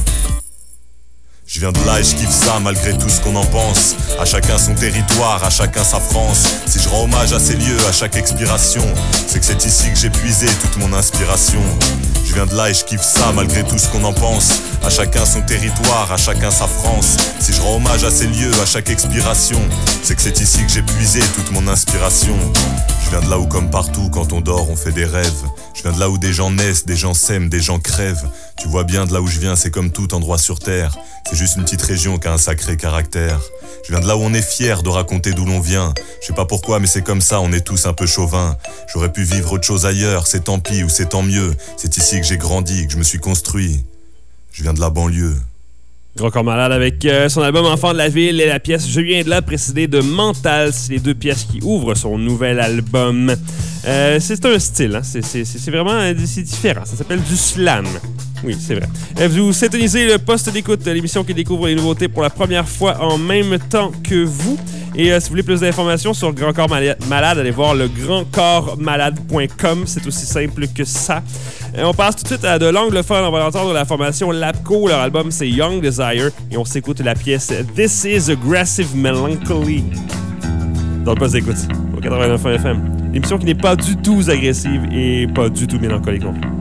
Je viens de là et je kiffe ça malgré tout ce qu'on en pense. À chacun son territoire, à chacun sa France. Si je rends hommage à ces lieux, à chaque expiration, c'est que c'est ici que j'ai puisé toute mon inspiration. Je viens de là et je kiffe ça malgré tout ce qu'on en pense. À chacun son territoire, à chacun sa France. Si je rends hommage à ces lieux, à chaque expiration, c'est que c'est ici que j'ai puisé toute mon inspiration. Je viens de là où comme partout quand on dort on fait des rêves. Je viens de là où des gens naissent, des gens s'aiment, des gens crèvent. Tu vois bien de là où je viens, c'est comme tout endroit sur terre. C'est juste une petite région qui a un sacré caractère. Je viens de là où on est fier de raconter d'où l'on vient. Je sais pas pourquoi mais c'est comme ça, on est tous un peu chauvins. J'aurais pu vivre autre chose ailleurs, c'est tant pis ou c'est tant mieux. C'est ici que j'ai grandi, que je me suis construit. Je viens de la banlieue. Grand Corps Malade avec euh, son album Enfant de la Ville et la pièce Je viens de là précédée de Mental. C'est les deux pièces qui ouvrent son nouvel album. Euh, c'est un style, hein? c'est, c'est, c'est vraiment c'est différent. Ça s'appelle du slam. Oui, c'est vrai. Euh, vous syntonisez le poste d'écoute, l'émission qui découvre les nouveautés pour la première fois en même temps que vous. Et euh, si vous voulez plus d'informations sur Grand Corps Malade, allez voir le grand corps malade point com. C'est aussi simple que ça. Euh, on passe tout de suite à de l'anglophone. On va entendre la formation Lapco. Leur album, c'est Young Desire. Et on s'écoute la pièce This is Aggressive Melancholy. Dans le poste d'écoute, au quatre-vingt-neuf F M. L'émission qui n'est pas du tout agressive et pas du tout mélancolique non plus.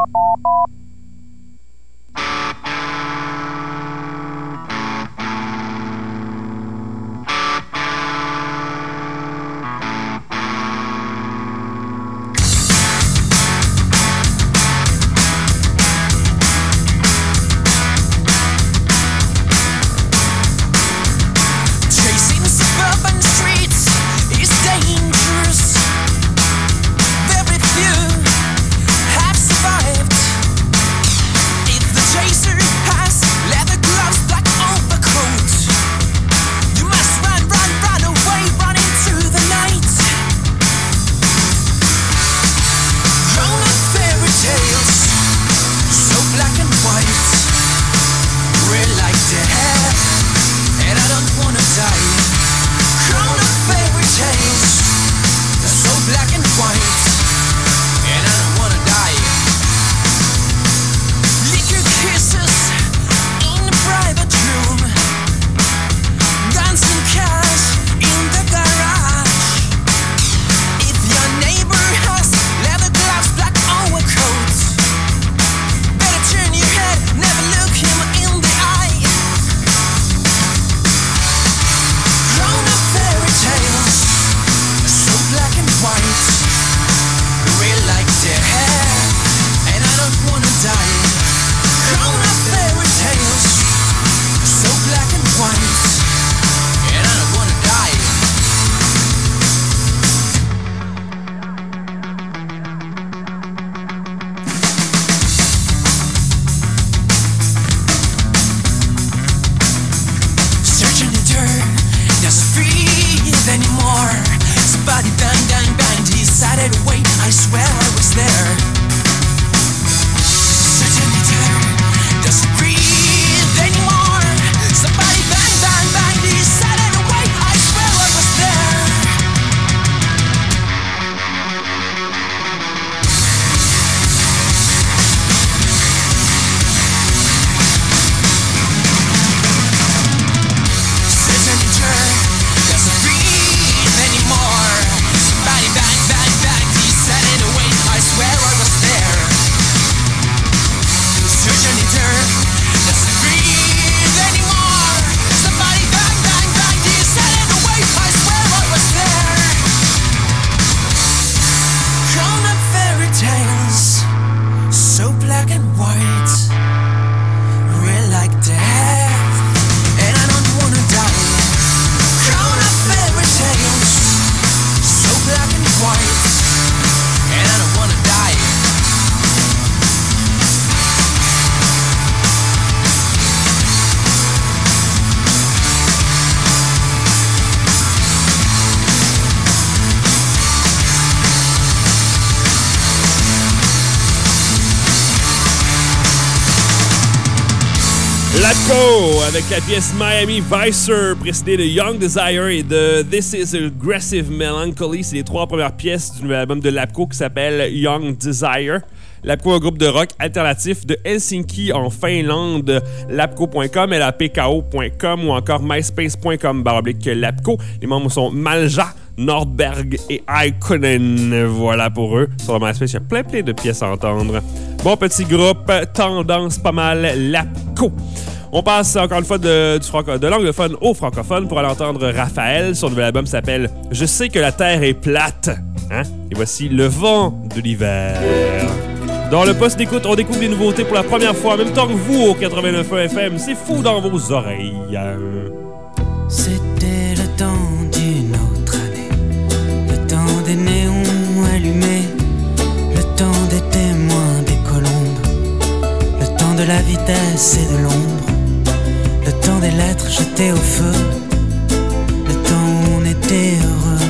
Lapco avec la pièce Miami Vicer, précédée de Young Desire et de This Is Aggressive Melancholy. C'est les trois premières pièces du nouvel album de Lapco qui s'appelle Young Desire. Lapco, un groupe de rock alternatif de Helsinki en Finlande. Lapco point com, L A P K O point com ou encore myspace point com baroblique Lapco. Les membres sont Malja, Nordberg et Aikonen. Voilà pour eux. Sur le MySpace, il y a plein plein de pièces à entendre. Bon petit groupe, tendance pas mal, Lapco. On passe encore une fois de, du franco, de l'anglophone au francophone pour aller entendre Raphaël. Son nouvel album s'appelle « Je sais que la terre est plate hein? ». Et voici « Le vent de l'hiver ». Dans le poste d'écoute, on découvre les nouveautés pour la première fois en même temps que vous au quatre-vingt-neuf F M. C'est fou dans vos oreilles. C'était le temps d'une autre année, le temps des néons allumés, le temps des témoins des colombes, le temps de la vitesse et de l'ombre, le temps des lettres jetées au feu, le temps où on était heureux.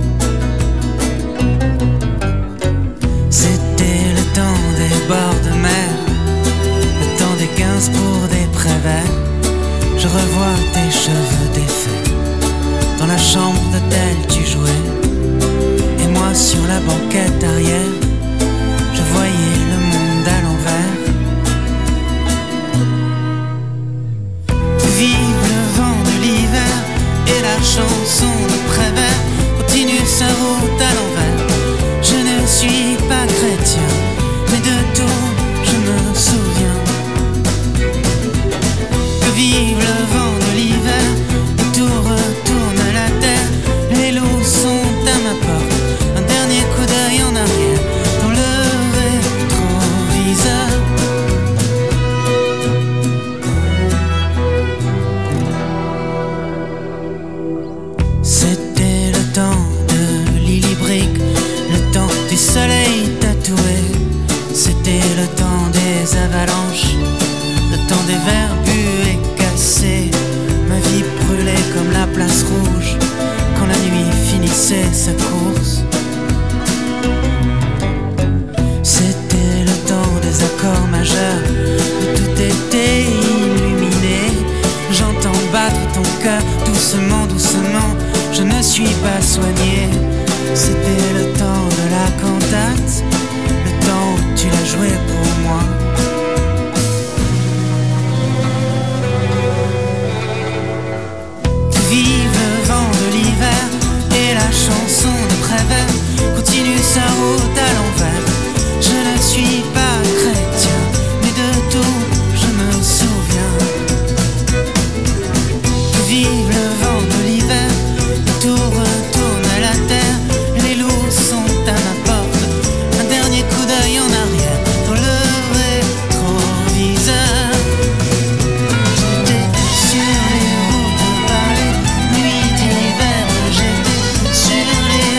C'était le temps des bords de mer, le temps des quinze pour des prévets. Je revois tes cheveux défaits, dans la chambre d'hôtel tu jouais, et moi sur la banquette arrière, je voyais le monde à l'envers. Vive le vent de l'hiver. dans des verres bu et cassés. Ma vie brûlait comme la place rouge quand la nuit finissait sa course. C'était le temps des accords majeurs où tout était illuminé. J'entends battre ton cœur doucement, doucement. Je ne suis pas soigné. C'était le temps de la cantate, le temps où tu l'as joué pour moi. Vive le vent de l'hiver et la chanson de Prévert continue sa route à l'envers. Je ne suis pas chrétien, mais de tout je me souviens. Vive le vent de l'hiver, tout retourne à la terre. Les loups sont à ma porte, un dernier coup d'œil en arrière dans le rétroviseur. J'étais sur les routes de Paris, nuit d'hiver, j'étais sur les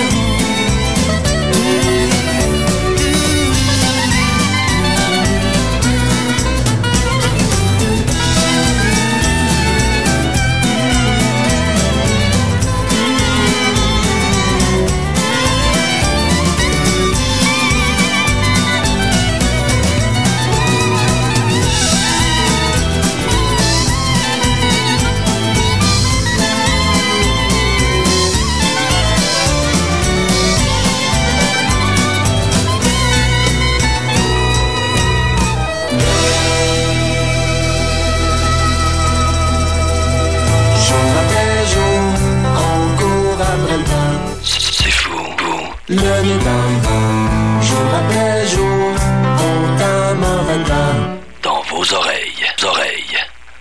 Le nez d'un vin, jour après jour, on t'a mauvais pain. Dans vos oreilles, oreilles.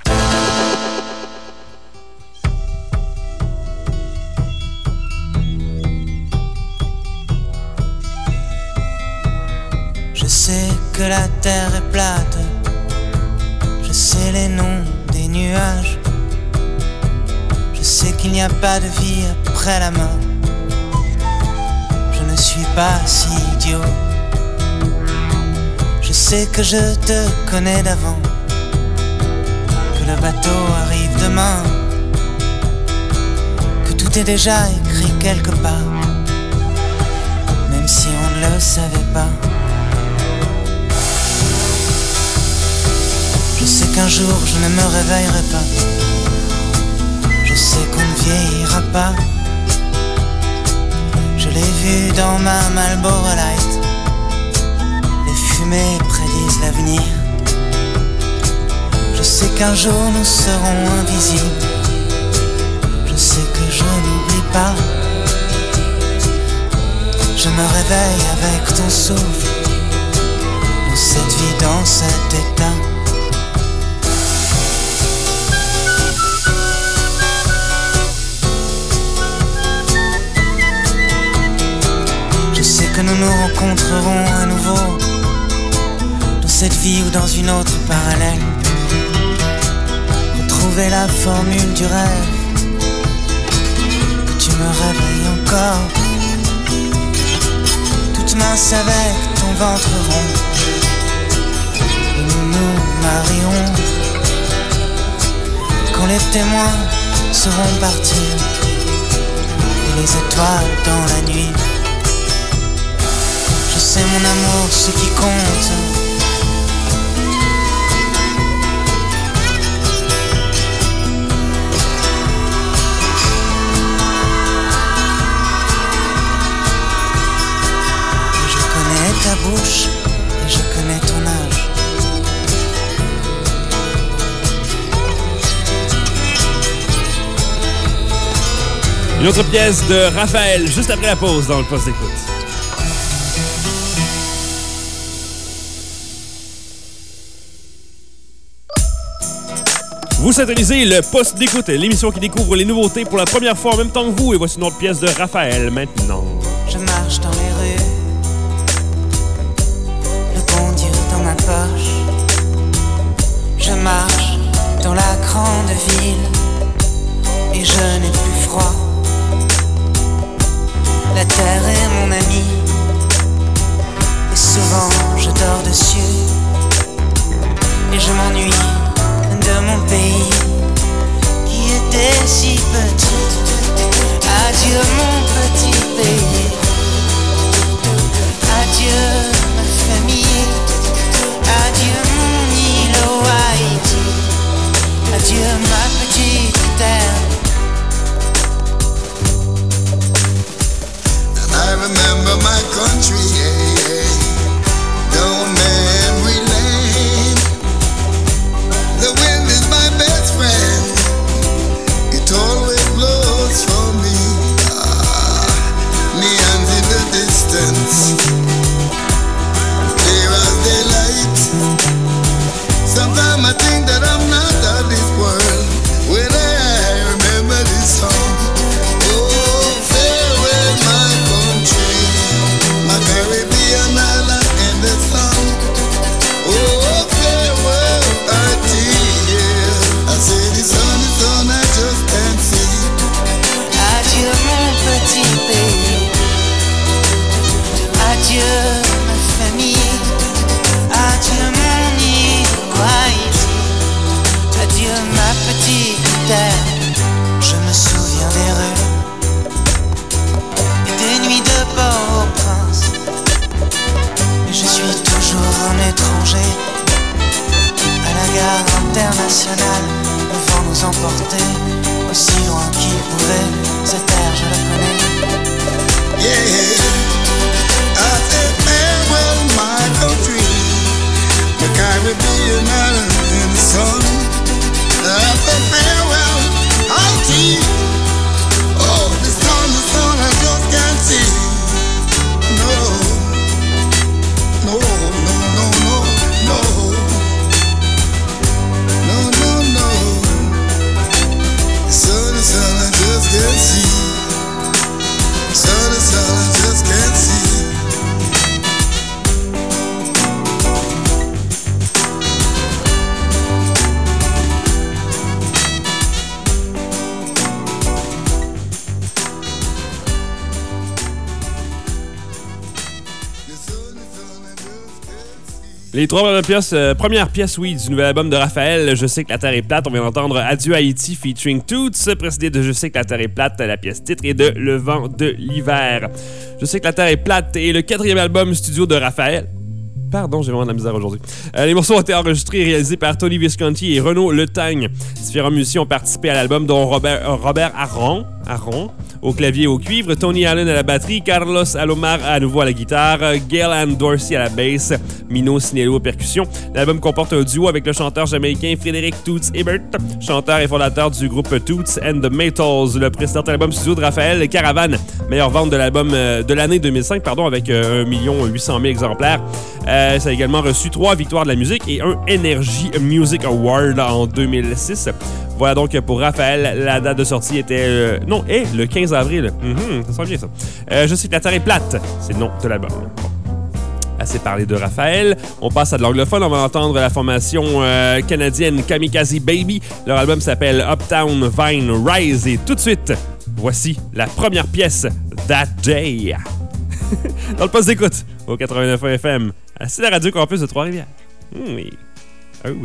Je sais que la terre est plate, je sais les noms des nuages, je sais qu'il n'y a pas de vie après la mort. Je ne suis pas si idiot. Je sais que je te connais d'avant, que le bateau arrive demain, que tout est déjà écrit quelque part, même si on ne le savait pas. Je sais qu'un jour je ne me réveillerai pas, je sais qu'on ne vieillira pas. Je l'ai vu dans ma Marlboro Light, les fumées prédisent l'avenir. Je sais qu'un jour nous serons invisibles, je sais que je n'oublie pas. Je me réveille avec ton souffle, dans cette vie, dans cet état. Je sais que nous nous rencontrerons à nouveau, dans cette vie ou dans une autre parallèle. Retrouver la formule du rêve, que tu me réveilles encore, toute mince avec ton ventre rond, et nous nous marierons quand les témoins seront partis et les étoiles dans la nuit. Je sais mon amour ce qui compte, je connais ta bouche et je connais ton âge. Une autre pièce de Raphaël, juste après la pause dans le poste d'écoute. Vous syntonisez le poste d'écoute, l'émission qui découvre les nouveautés pour la première fois en même temps que vous. Et voici une autre pièce de Raphaël maintenant. Je marche dans les rues, le bon Dieu dans ma poche. Je marche dans la grande ville et je n'ai plus froid. La terre est mon ami et souvent je dors dessus et je m'ennuie nous emporter aussi loin qu'il pouvait. Cette terre, je la connais. Yeah, I said farewell, my country, the Caribbean island in the sun. I said farewell, Haiti. Oh, the sun, the sun, I just can't see. No, no, no, no, no, no, no, no, no. The sun, the sun, I just can't see. Sun, the sun, I just can't see. Les trois premières pièces, euh, première pièce, oui, du nouvel album de Raphaël, Je sais que la Terre est plate. On vient d'entendre Adieu Haïti featuring Toots, précédé de Je sais que la Terre est plate, la pièce titre, et de Le vent de l'hiver. Je sais que la Terre est plate est le quatrième album studio de Raphaël. Pardon, j'ai vraiment de la misère aujourd'hui. Euh, les morceaux ont été enregistrés et réalisés par Tony Visconti et Renaud Letagne. Différents musiciens ont participé à l'album, dont Robert, euh, Robert Aron, Aron au clavier et au cuivre, Tony Allen à la batterie, Carlos Alomar à nouveau à la guitare, Gail Ann Dorsey à la basse, Mino Sinello aux percussions. L'album comporte un duo avec le chanteur jamaïcain Frédéric Toots Ebert, chanteur et fondateur du groupe Toots and the Maytals. Le précédent album studio de Raphaël, Caravane, meilleure vente de l'album euh, de l'année deux mille cinq, pardon, avec euh, un million huit cent mille exemplaires. Euh, ça a également reçu trois victoires de la musique et un Energy Music Award en deux mille six. Voilà donc pour Raphaël, la date de sortie était... Euh, non, est le quinze avril. Mm-hmm, ça sent bien ça. Euh, je sais que la Terre est plate, c'est le nom de l'album. Bon. Assez parlé de Raphaël. On passe à de l'anglophone. On va entendre la formation euh, canadienne Kamikaze Baby. Leur album s'appelle Uptown Vine Rise. Et tout de suite, voici la première pièce, That Day. Dans le poste d'écoute, au quatre-vingt-neuf F M. C'est la radio campus de Trois-Rivières. Mmh, oui. Ah oui.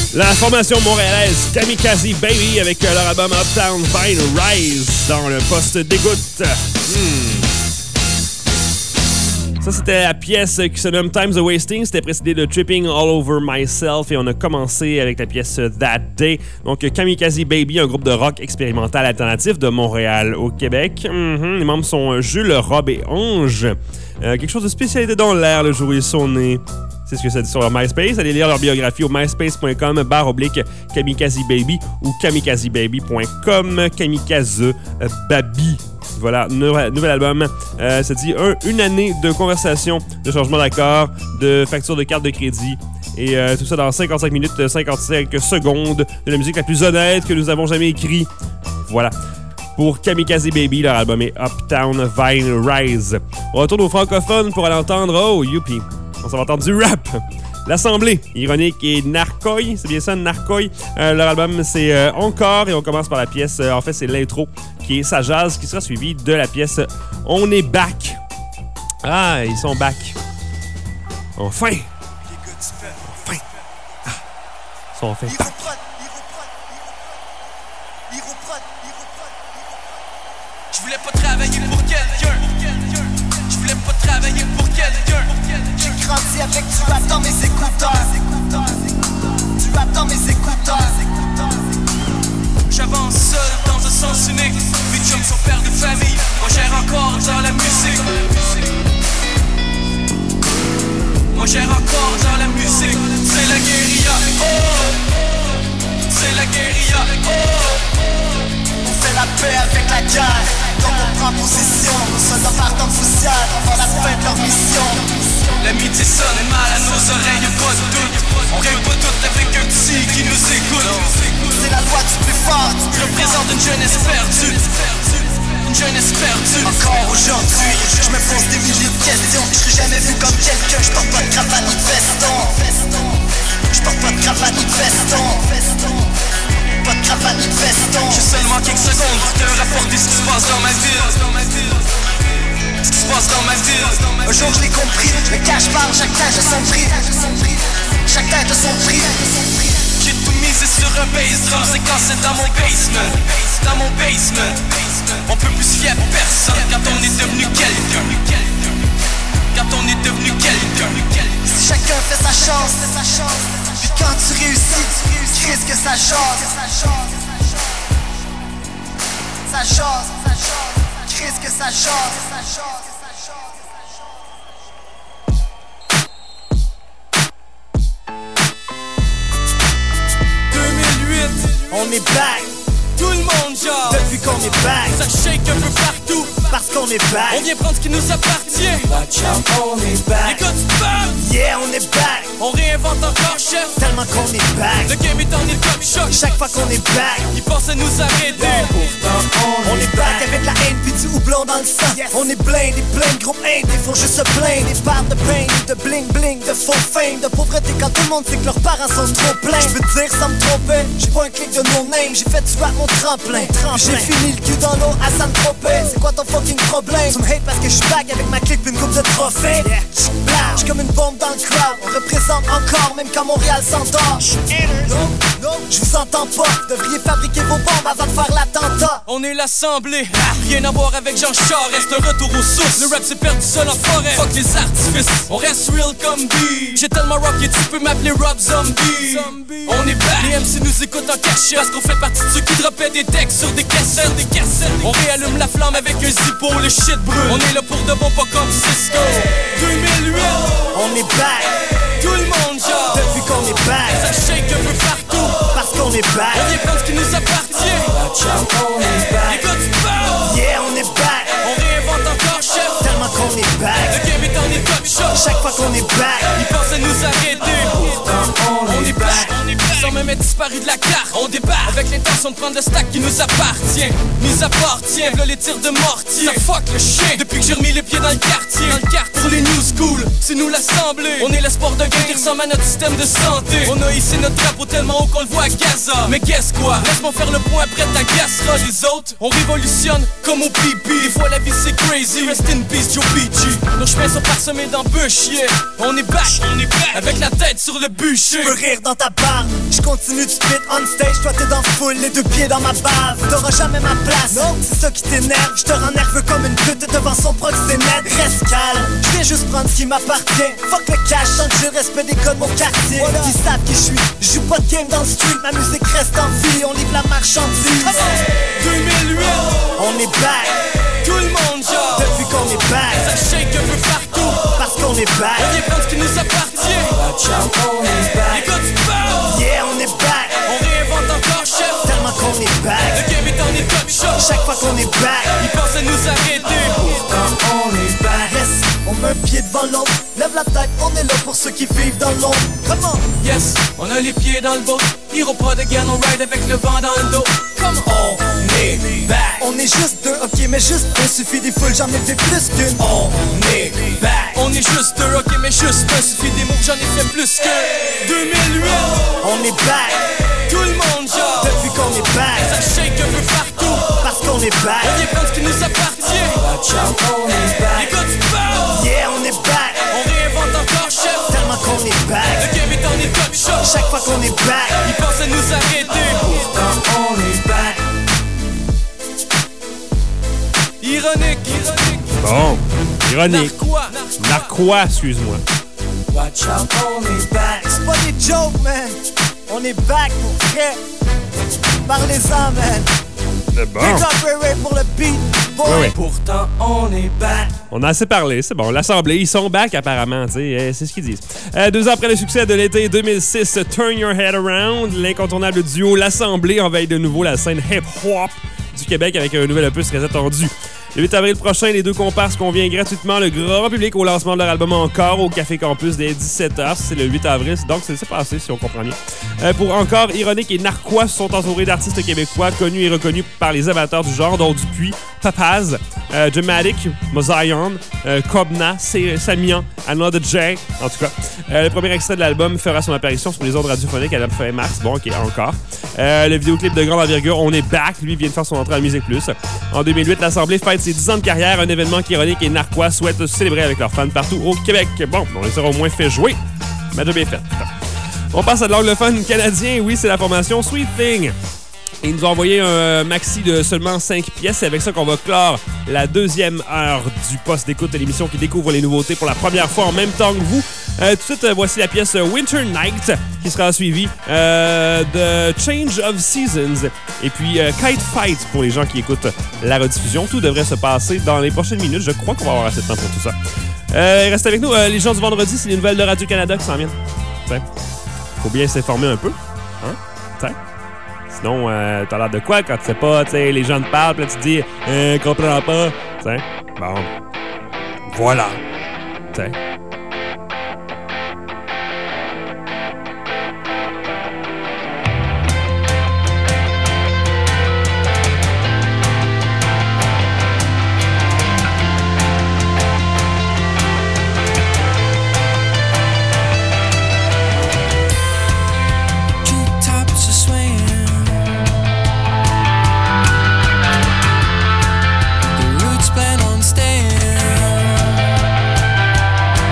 La formation montréalaise Kamikaze Baby avec leur album Uptown Vine Rise dans le poste d'écoute. Hmm. Ça, c'était la pièce qui se nomme Time's a Wasting. C'était précédé de Tripping All Over Myself et on a commencé avec la pièce That Day. Donc, Kamikaze Baby, un groupe de rock expérimental alternatif de Montréal au Québec. Mm-hmm. Les membres sont Jules, Rob et Ange. Euh, quelque chose de spécialité dans l'air le jour où ils sont nés. C'est ce que ça dit sur leur MySpace. Allez lire leur biographie au myspace.com barre oblique Kamikaze Baby ou kamikazebaby point com. Kamikaze Baby. Voilà, nouvel, nouvel album. Euh, ça dit un, une année de conversation, de changement d'accord, de facture de carte de crédit. Et euh, tout ça dans cinquante-cinq minutes, cinquante-cinq secondes de la musique la plus honnête que nous avons jamais écrite. Voilà. Pour Kamikaze Baby, leur album est Uptown Vine Rise. On retourne aux francophones pour aller entendre... Oh, youpi! On s'en va entendre du rap. L'Assemblée, Ironique et Narcoy, c'est bien ça, Narcoy. Euh, leur album, c'est euh, Encore, et on commence par la pièce, euh, en fait, c'est l'intro, qui est Sa Jazz, qui sera suivie de la pièce On est back. Ah, ils sont back. Enfin! Enfin! Ah, ils sont enfin back. Je voulais pas travailler pour quelqu'un. Je voulais pas travailler pour quelqu'un. J'ai grandi avec du rap dans mes écouteurs. Du rap dans mes écouteurs. J'avance seul dans un sens unique. Mes chums sont pères de famille. Moi gère encore dans la musique. Moi gère encore dans la musique. C'est la guérilla. Oh, c'est la guérilla. Oh, on fait la paix avec la guerre. Donc on prend position, nos soldats partent en poussière avant la fin de leur mission. L'amitié sonne mal à nos oreilles, y'a pas de doute. On règle pas tout avec un petit qui nous écoute. C'est la loi du plus fort, qui représente une jeunesse perdue. Une jeunesse perdue. Encore aujourd'hui, je me pose des milliers de questions. Je serai jamais vu comme quelqu'un, je porte pas de cravate ni de veston. Je porte pas de cravate ni de veston. Pas de cravate ni de veston. J'ai seulement quelques secondes pour te rapporter ce qui se passe dans ma ville. Ce qui se passe dans ma ville. Un jour je l'ai compris, le cash parle, chaque tâche a son prix. Chaque tâche a son prix. J'ai tout misé sur un bass drum, c'est quand c'est dans mon basement. Dans mon basement. On peut plus se fier à personne quand on est devenu quelqu'un. Quand on est devenu quelqu'un. Si chacun fait sa chance, puis quand tu réussis, tu risques que ça jase. Ça jase, tu risques que ça jase. deux mille huit, on est back. Tout le monde jase. Depuis qu'on est back, ça shake un peu partout. Parce qu'on est back, on vient prendre ce qui nous appartient. Watch out, on est back. Les gars du band, yeah, on est back. On réinvente encore, chef. Tellement qu'on est back, le game est en état de choc. Chaque fois qu'on est back, ils pensent à nous arrêter. Pourtant, on, on est back, back avec la haine puis du houblon dans le sang. Yes. On est blindé, plein de gros haine. Ils font juste se plaindre. Ils parlent de pain, de bling bling, de faux fame, de pauvreté quand tout le monde sait que leurs parents sont trop pleins. Je peux te dire sans me tromper, j'ai pas un clic de no name. J'ai fait du rap mon tremplin, tremplin. J'ai fini le cul dans l'eau à Saint-Tropez. C'est quoi ton fucking problème? Tu me hate parce que je suis back avec ma clique puis une coupe de trophées. Yeah. J'suis comme une bombe dans le crowd. On représente encore même quand Montréal s'endort. Non, non, je vous entends pas. Vous devriez fabriquer vos bombes avant de faire l'attentat. On est l'Assemblée, rien à voir avec Jean Charest. Un retour aux sources, le rap s'est perdu seul en forêt. Fuck les artifices, on reste real comme B. J'ai tellement rock que tu peux m'appeler Rob Zombie. On est back, les M C nous écoutent en cachette. Parce qu'on fait partie de ceux qui droppaient des textes sur des cassettes, des cassettes. On réallume la flamme avec un zippo, le shit brûle. On est là pour de bon, pas comme Cisco. deux mille huit, on est back. Tout le monde jase. Depuis qu'on est back, ça shake un peu partout. Parce qu'on est back, on vient prendre ce qui nous appartient. Watch out, on est back. Les gars du band, yeah, on est back. On réinvente encore, chef. Tellement qu'on est back, le game est en état de choc. Chaque fois qu'on est back, ils pensent à nous arrêter. Pourtant, on, on est back. Sans même être disparu de la carte, on débarque avec l'intention de prendre le stack qui nous appartient. Nous appartient, là les tirs de mortier. Ça fuck le chien, depuis que j'ai remis les pieds dans le quartier. Dans le quartier, pour les new school, c'est nous l'Assemblée. On est l'espoir de gain qui ressemble à notre système de santé. On a hissé notre drapeau tellement haut qu'on le voit à Gaza. Mais guess quoi, laisse-moi faire le point après ta gassera. Les autres, on révolutionne comme au pipi. Des fois la vie c'est crazy, rest in peace Joe P G. Nos chemins sont parsemés d'embûches, yeah. On est back, on est back, avec la tête tête sur le bûcher. Je peux rire dans ta barbe, je continue de spit on stage. Toi t'es dans foule, les deux pieds dans ma bave. T'auras jamais ma place, non, c'est ça qui t'énerve. Je te rends nerveux comme une pute devant son proxénète. Reste calme, je viens juste prendre ce qui m'appartient. Fuck le cash, sans que j'ai le respect des codes de mon quartier. Voilà. Ils savent qui je suis, je joue pas de game dans le street. Ma musique reste en vie, on livre la marchandise. deux mille huit, on est back. Tout le monde genre, depuis qu'on est back. Ça shake un peu partout, parce qu'on est back. On vient prendre ce qui nous appartient. Watch out, on est back. Les gars du sport, yeah, on est back. On réinvente encore chef, tellement qu'on est back. Le game est en état de choc, chaque fois qu'on est back. Ils pensaient nous arrêter, pourtant on est back. Yes, on met un pied devant l'autre. Lève la tête, on est là pour ceux qui vivent dans l'ombre. Comment? Yes, on a les pieds dans le boat. Hero pas de guerre, on ride avec le vent dans le dos. Comme on est back. On est juste deux, ok, mais juste un suffit des foules, j'en ai fait plus qu'une. On est back. On est juste deux, ok, mais juste un suffit des mots, j'en ai fait plus que deux mille huit. On est back. Tout le monde genre, depuis qu'on est back. Ça shake un peu partout, parce qu'on est back. On vient prendre ce qui nous appartient. Watch out, on est back. Les gars du sport, yeah, on est back. On réinvente encore chef, tellement qu'on est back. Le game est en état de choc, chaque fois qu'on est back. Ils pensaient nous arrêter, pourtant on est back. Ironique, ironique. Bon, ironique. Narquois, Narquois, excuse-moi. Watch out, on est back. C'est pas des jokes, man. On est back pour vrai. Parlez-en, man. C'est bon. Big up Ray Ray pour le beat, boy. Oui, oui. Pourtant, on est back. On a assez parlé, c'est bon. L'Assemblée, ils sont back apparemment, tu sais, euh, c'est ce qu'ils disent. Euh, deux ans après le succès de l'été deux mille six, Turn Your Head Around, l'incontournable duo L'Assemblée envahit de nouveau la scène hip-hop du Québec avec un nouvel opus très attendu. Le huit avril prochain, les deux comparses conviennent gratuitement le grand public au lancement de leur album Encore au Café Campus dès dix-sept heures. C'est le huit avril, donc c'est passé si on comprend bien. Euh, pour Encore, Ironique et Narquois sont entourés d'artistes québécois connus et reconnus par les amateurs du genre, dont Dupuis, Papaz, euh, Dramatic, Mozion, euh, Kobna, Samian, Another J. En tout cas, euh, le premier extrait de l'album fera son apparition sur les ondes radiophoniques à la fin mars. Bon, ok, Encore. Euh, le vidéoclip de grande envergure, On est back, lui, vient de faire son entrée à Musique Plus. En deux mille huit, l'Assemblée fête ses dix ans de carrière, un événement qu'Ironique et Narquois souhaitent célébrer avec leurs fans partout au Québec. Bon, on les aura au moins fait jouer. Ma job est faite. On passe à de l'anglophone canadien. Oui, c'est la formation Sweet Thing. Ils nous ont envoyé un maxi de seulement cinq pièces. C'est avec ça qu'on va clore la deuxième heure du poste d'écoute de l'émission qui découvre les nouveautés pour la première fois en même temps que vous. Euh, tout de suite, euh, voici la pièce Winter Night qui sera suivie euh, de Change of Seasons et puis euh, Kite Fight pour les gens qui écoutent la rediffusion. Tout devrait se passer dans les prochaines minutes. Je crois qu'on va avoir assez de temps pour tout ça. Euh, reste avec nous. Euh, les gens du vendredi, c'est les nouvelles de Radio-Canada qui s'en viennent. T'sais, faut bien s'informer un peu. Hein? T'sais. Sinon, euh, t'as l'air de quoi quand tu sais pas, tu sais, les gens te parlent, pis là, tu te dis, euh, comprends pas. T'sais, bon. Voilà. T'sais. Staying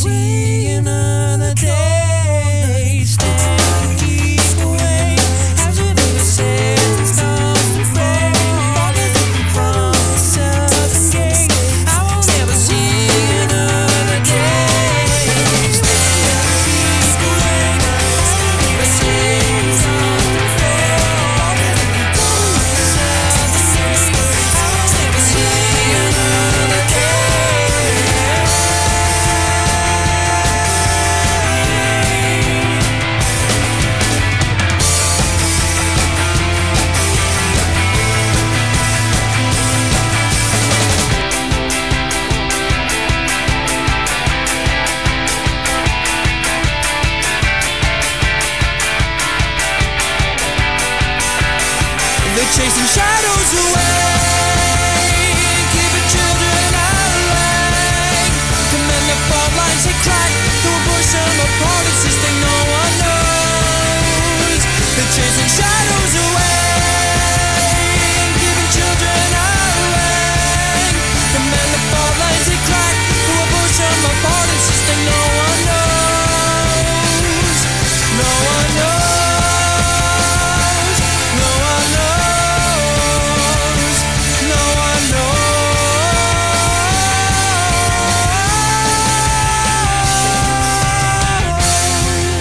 see another day. Stand keep away. As if it was said and stars to break. Falling from the southern gate. I won't ever see another day. Stand keep away. As if it was said and stars to break. Falling from the southern gate. I won't ever see another day. They're chasing shadows away, keeping children out of line. Command the fault lines, they crack through a bush and a policies thing no one knows. They're chasing shadows away, keeping children out of line. Command the fault lines, they crack through a bush and a policies thing no one knows. No one knows. No one knows. No one knows.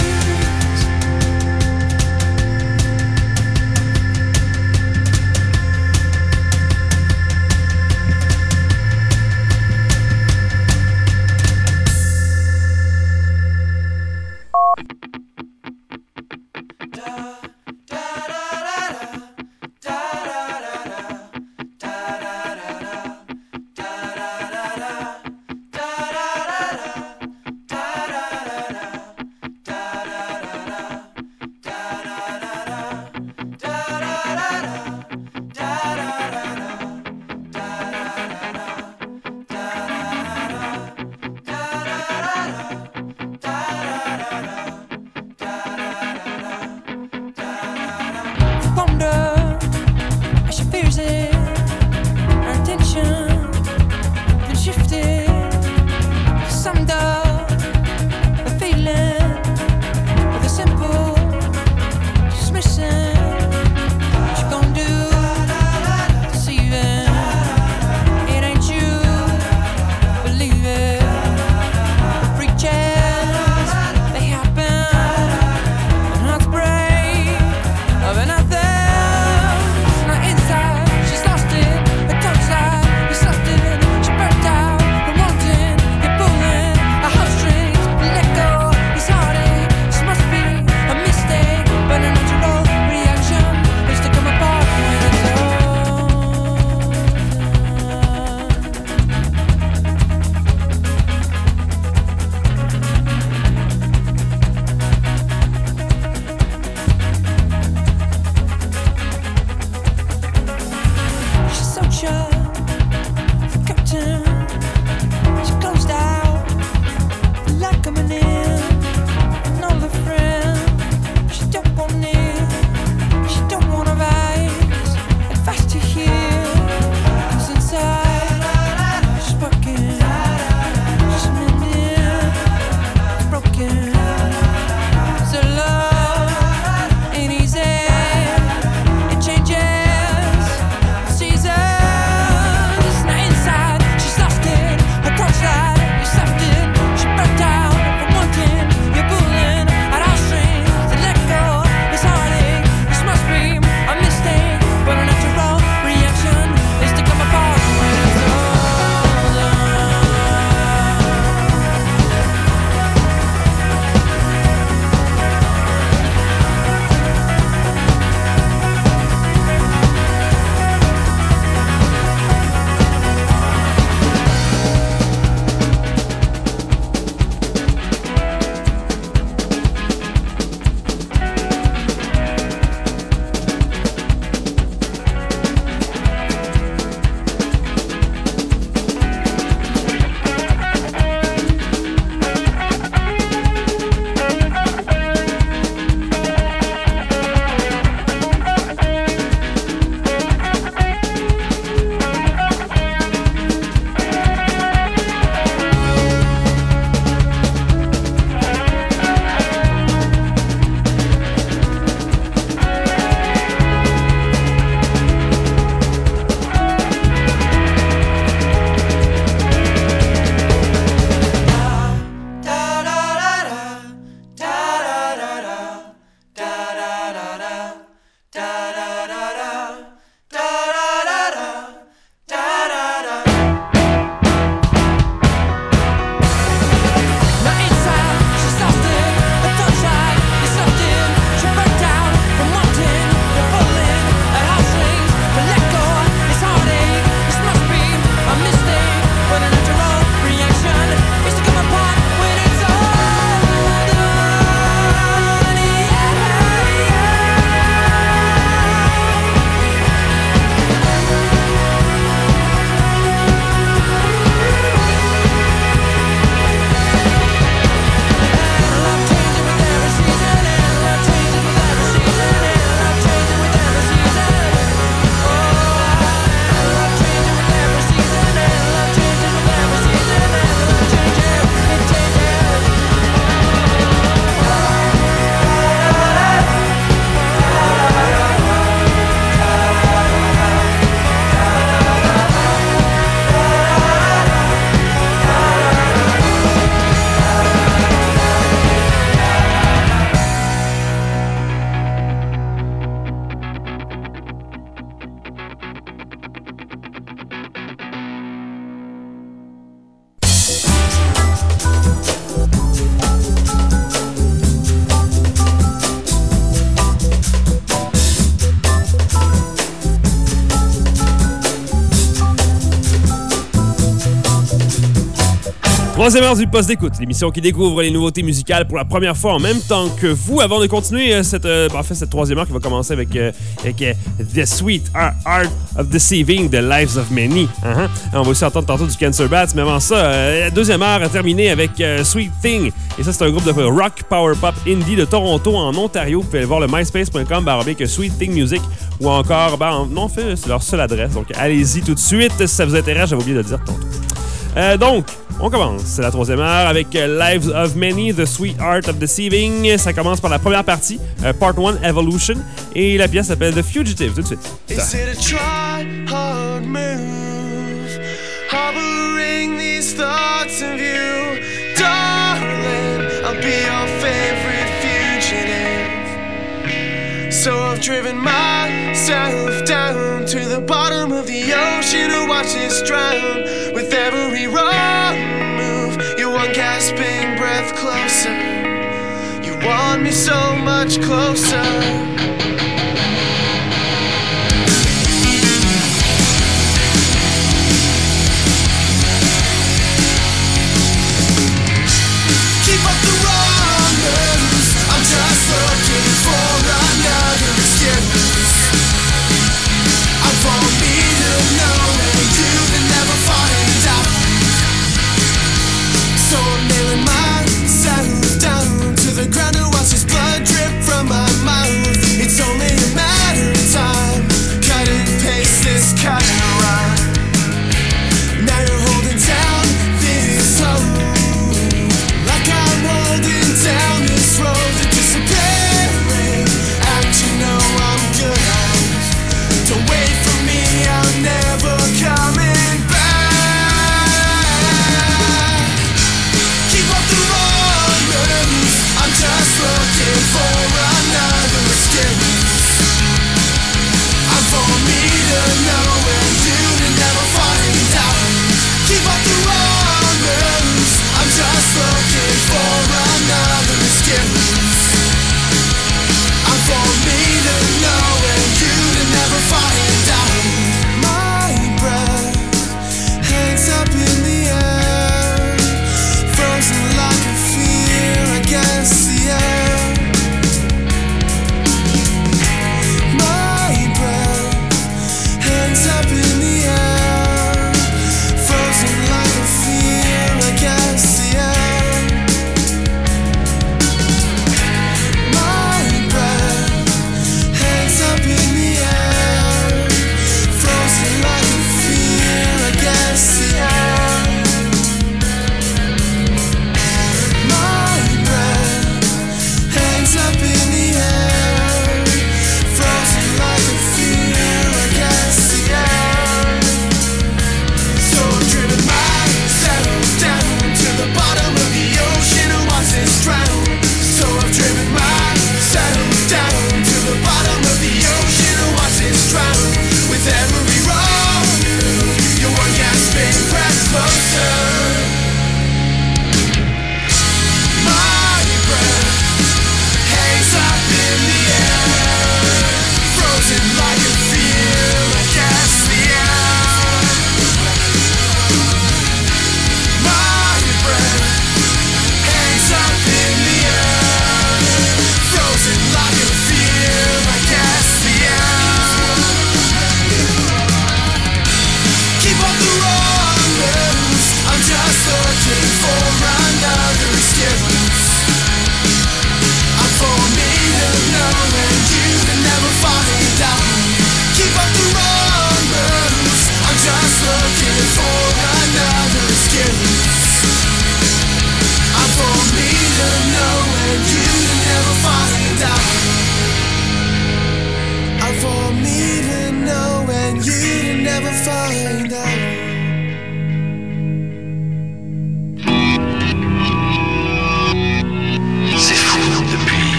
Troisième heure du Poste d'écoute, l'émission qui découvre les nouveautés musicales pour la première fois en même temps que vous. Avant de continuer cette, euh, en fait, cette troisième heure qui va commencer avec, euh, avec euh, The Sweet Art of Deceiving, The Lives of Many. Uh-huh. On va aussi entendre tantôt du Cancer Bats, mais avant ça, euh, la deuxième heure a terminé avec euh, Sweet Thing. Et ça, c'est un groupe de rock, power pop, indie de Toronto en Ontario. Vous pouvez aller voir le myspace point com baroblique Sweet Thing Music ou encore, ben, non, en fait, c'est leur seule adresse. Donc, allez-y tout de suite si ça vous intéresse. J'avais oublié de le dire tantôt. Euh, donc, on commence. C'est la troisième heure avec euh, Lives of Many, The Sweet Art of Deceiving. Ça commence par la première partie, euh, Part one, Evolution. Et la pièce s'appelle The Fugitive, tout de suite. Is it a try-hard move? Harboring these thoughts of you, darling, I'll be your favorite fugitive. So I've driven myself down to the bottom of the ocean to watch it drown. With every wrong move, you're one gasping breath closer. You want me so much closer. Keep up the wrong moves. I'm just looking for another excuse. I'm for me to know and you can never find out. So I'm nailing myself down to the ground to watch this blood drip from my mouth. It's only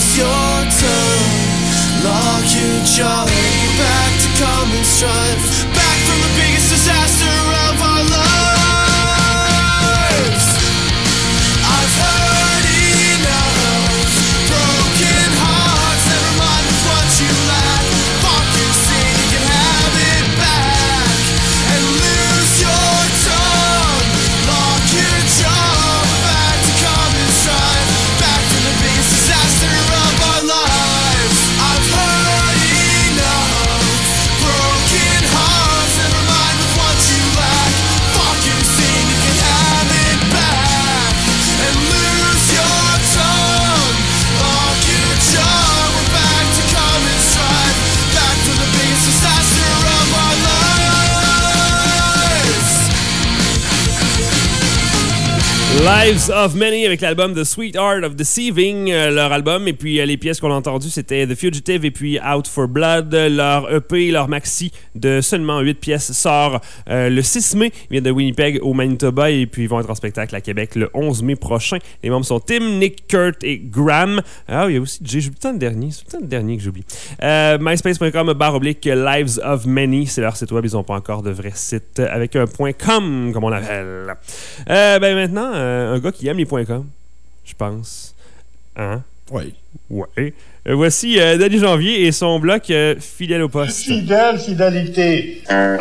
lose your tongue. Lock your jaw, get back to common strife. Back from the biggest disaster of our lives. I've heard enough. Broken hearts, never mind with what you lack. Fuck your sin, you can have it back. And lose your tongue. Lock your jaw, back to common strife. Back from the biggest disaster of our lives. I've heard enough. Broken hearts, never mind with what you lack. Fuck your sin, you can have it back. And lose your tongue. Lock your jaw, we're back to common strife. Back from the biggest disaster of our lives. Lives of Many avec l'album The Sweet Art of Deceiving, euh, leur album. Et puis euh, les pièces qu'on a entendues, c'était The Fugitive et puis Out for Blood. Leur E P, leur maxi de seulement huit pièces sort euh, le six mai. Ils viennent de Winnipeg au Manitoba et puis ils vont être en spectacle à Québec le onze mai prochain. Les membres sont Tim, Nick, Kurt et Graham. Ah, il y a aussi Jay, j'oublie tout le dernier. C'est tout le dernier que j'oublie. Euh, MySpace point com barre oblique Lives of Many. C'est leur site web. Ils n'ont pas encore de vrai site avec un point .com, comme on l'appelle. Euh, ben maintenant, euh, un gars qui aime les .com, je pense. Hein? Oui. Ouais. Euh, voici euh, Danny Janvier et son bloc euh, Fidèle au poste. Fidèle, fidélité.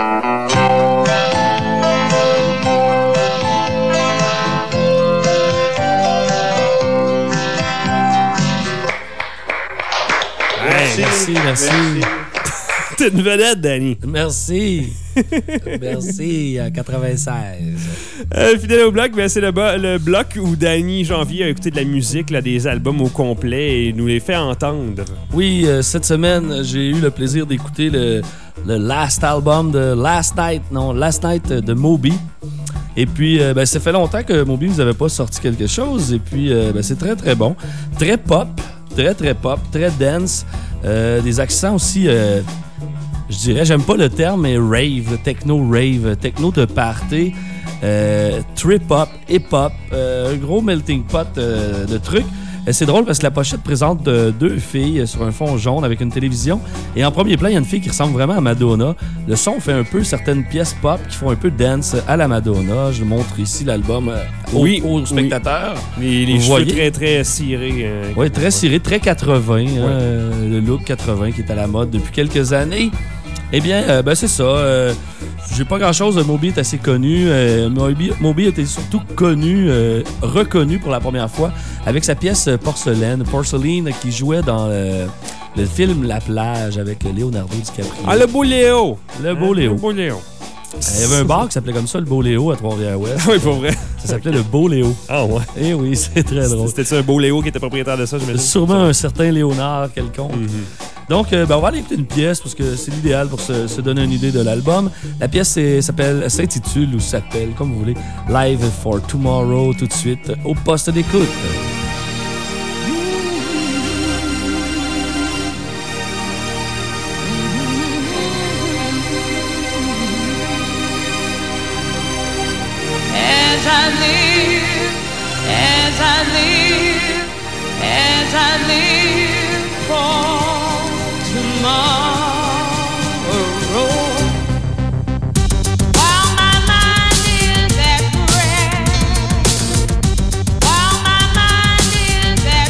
Hey, Merci, merci. T'es une vedette, Danny. Merci. Merci, à quatre-vingt-seize. Euh, fidèle au bloc, ben, c'est le, bo- le bloc où Danny Janvier a écouté de la musique, là, des albums au complet et nous les fait entendre. Oui, euh, cette semaine, j'ai eu le plaisir d'écouter le, le last album de Last Night, non, Last Night de Moby. Et puis, euh, ben, ça fait longtemps que Moby vous avait pas sorti quelque chose. Et puis, euh, ben, c'est très, très bon. Très pop, très, très pop, très dance. Euh, des accents aussi... Euh, je dirais, j'aime pas le terme, mais rave, techno-rave, techno de party, euh, trip-hop, hip-hop, euh, un gros melting pot euh, de trucs. Et c'est drôle parce que la pochette présente euh, deux filles sur un fond jaune avec une télévision. Et en premier plan, il y a une fille qui ressemble vraiment à Madonna. Le son fait un peu certaines pièces pop qui font un peu dance à la Madonna. Je montre ici l'album euh, oui, aux, aux spectateurs. Oui. Les, les Vous cheveux voyez? très, très cirés. Euh, oui, très ciré, très quatre-vingts. Ouais. Hein, euh, le look quatre-vingts qui est à la mode depuis quelques années. Eh bien, euh, ben c'est ça. Euh, j'ai pas grand-chose. Moby est assez connu. Euh, Moby, Moby était surtout connu, euh, reconnu pour la première fois avec sa pièce Porcelaine, Porcelaine qui jouait dans le, le film La Plage avec Leonardo DiCaprio. Ah, le beau Léo! Le beau Léo. Le beau Léo. Il y avait un bar qui s'appelait comme ça, le Beau Léo, à Trois-Rivières-Ouest. Oui, pour vrai. Ça s'appelait le Beau Léo. Ah ouais. Eh oui, c'est très drôle. C'était-tu un beau Léo qui était propriétaire de ça, j'imagine? Sûrement un certain Léonard quelconque. Mm-hmm. Donc, euh, ben, on va aller écouter une pièce parce que c'est l'idéal pour se, se donner une idée de l'album. La pièce c'est, s'appelle, s'intitule ou s'appelle, comme vous voulez, Live for Tomorrow, tout de suite, au poste d'écoute. As I live, as I live, as I live for tomorrow. While my mind is at rest, while my mind is at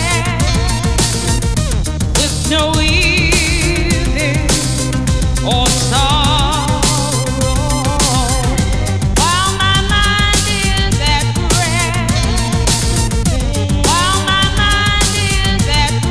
rest, with no evil or sorrow. That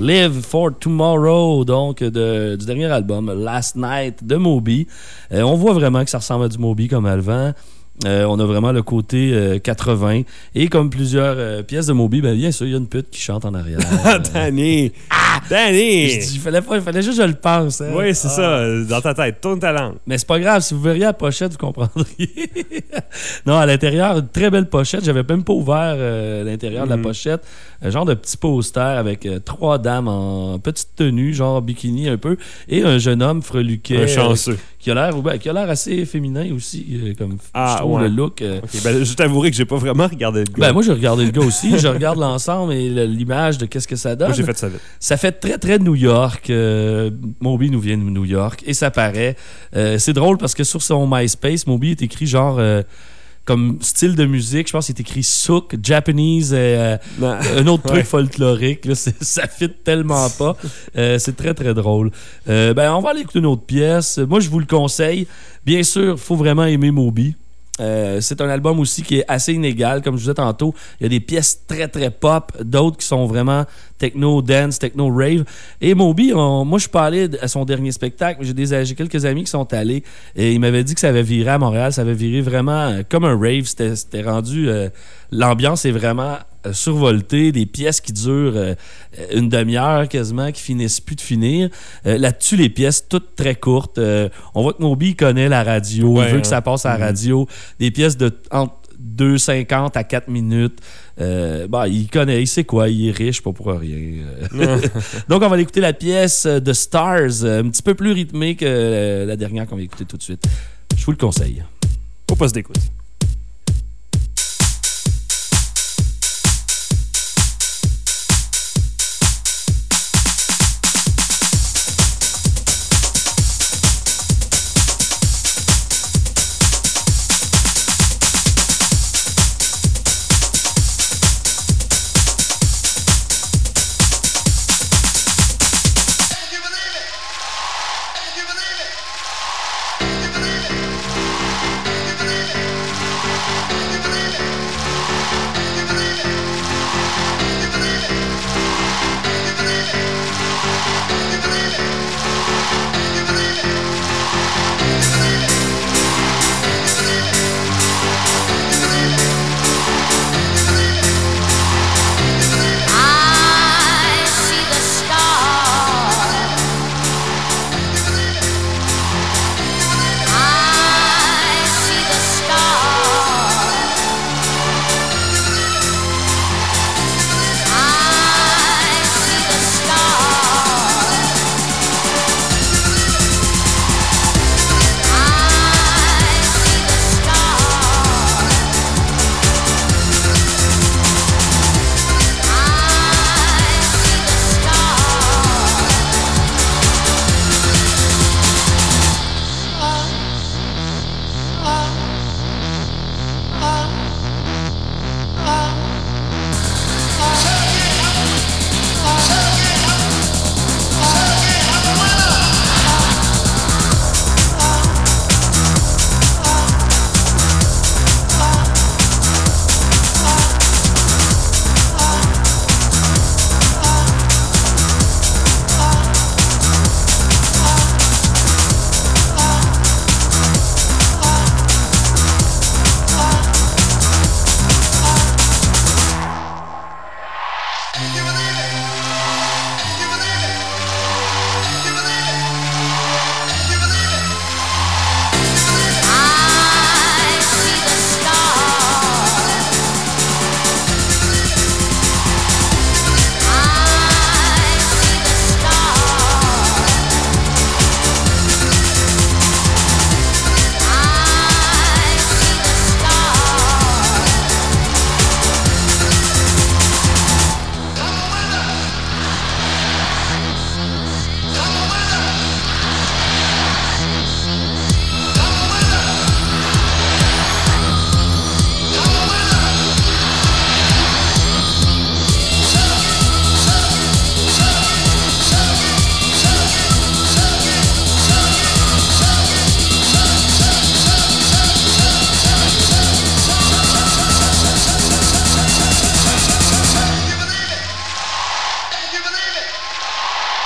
Live for Tomorrow, donc de, du dernier album, Last Night de Moby. Euh, on voit vraiment que ça ressemble à du Moby comme avant. Euh, on a vraiment le côté euh, quatre-vingts. Et comme plusieurs euh, pièces de Moby, ben, bien sûr, il y a une pute qui chante en arrière. Ah, Danny! Ah! Danny! Je dis, il fallait, pas, il fallait juste que je le pense. Hein? Oui, c'est ah. ça, dans ta tête, tourne ta langue. Mais c'est pas grave, si vous verriez la pochette, vous comprendriez. Non, à l'intérieur, une très belle pochette. J'avais même pas ouvert euh, l'intérieur mm-hmm. de la pochette. Un genre de petit poster avec euh, trois dames en petite tenue, genre bikini un peu, et un jeune homme freluquet. Un chanceux. Euh, qui a l'air ben, qui a l'air assez féminin aussi, euh, comme ah, je trouve ouais. le look. Euh... Okay, ben, je t'avouerai que j'ai pas vraiment regardé le gars. Ben, moi, j'ai regardé le gars aussi. Je regarde l'ensemble et le, l'image de qu'est-ce que ça donne. Moi, j'ai fait ça vite. Ça fait très, très New York. Euh, Moby nous vient de New York et ça paraît. Euh, c'est drôle parce que sur son MySpace, Moby est écrit genre... Euh, comme style de musique, je pense qu'il est écrit Souk, Japanese, euh, un autre truc ouais. folklorique. Là, ça fit tellement pas. Euh, c'est très, très drôle. Euh, ben, on va aller écouter une autre pièce. Moi, je vous le conseille. Bien sûr, il faut vraiment aimer Moby. Euh, c'est un album aussi qui est assez inégal, comme je vous disais tantôt. Il y a des pièces très très pop, d'autres qui sont vraiment techno dance, techno rave. Et Moby, on, moi je suis pas allé à son dernier spectacle, mais j'ai, des, j'ai quelques amis qui sont allés et ils m'avaient dit que ça avait viré à Montréal, ça avait viré vraiment euh, comme un rave. C'était, c'était rendu, euh, l'ambiance est vraiment euh, survoltée, des pièces qui durent euh, une demi-heure quasiment, qui finissent plus de finir. Euh, là-dessus, les pièces toutes très courtes. Euh, on voit que Moby connaît la radio, ouais, il veut hein. que ça passe à la radio. Des pièces de entre deux cinquante à quatre minutes. Euh, bah, il connaît, il sait quoi, il est riche, pas pour rien. Donc, on va aller écouter la pièce The Stars, un petit peu plus rythmée que la dernière qu'on va écouter tout de suite. Je vous le conseille. Au poste d'écoute. Believe it.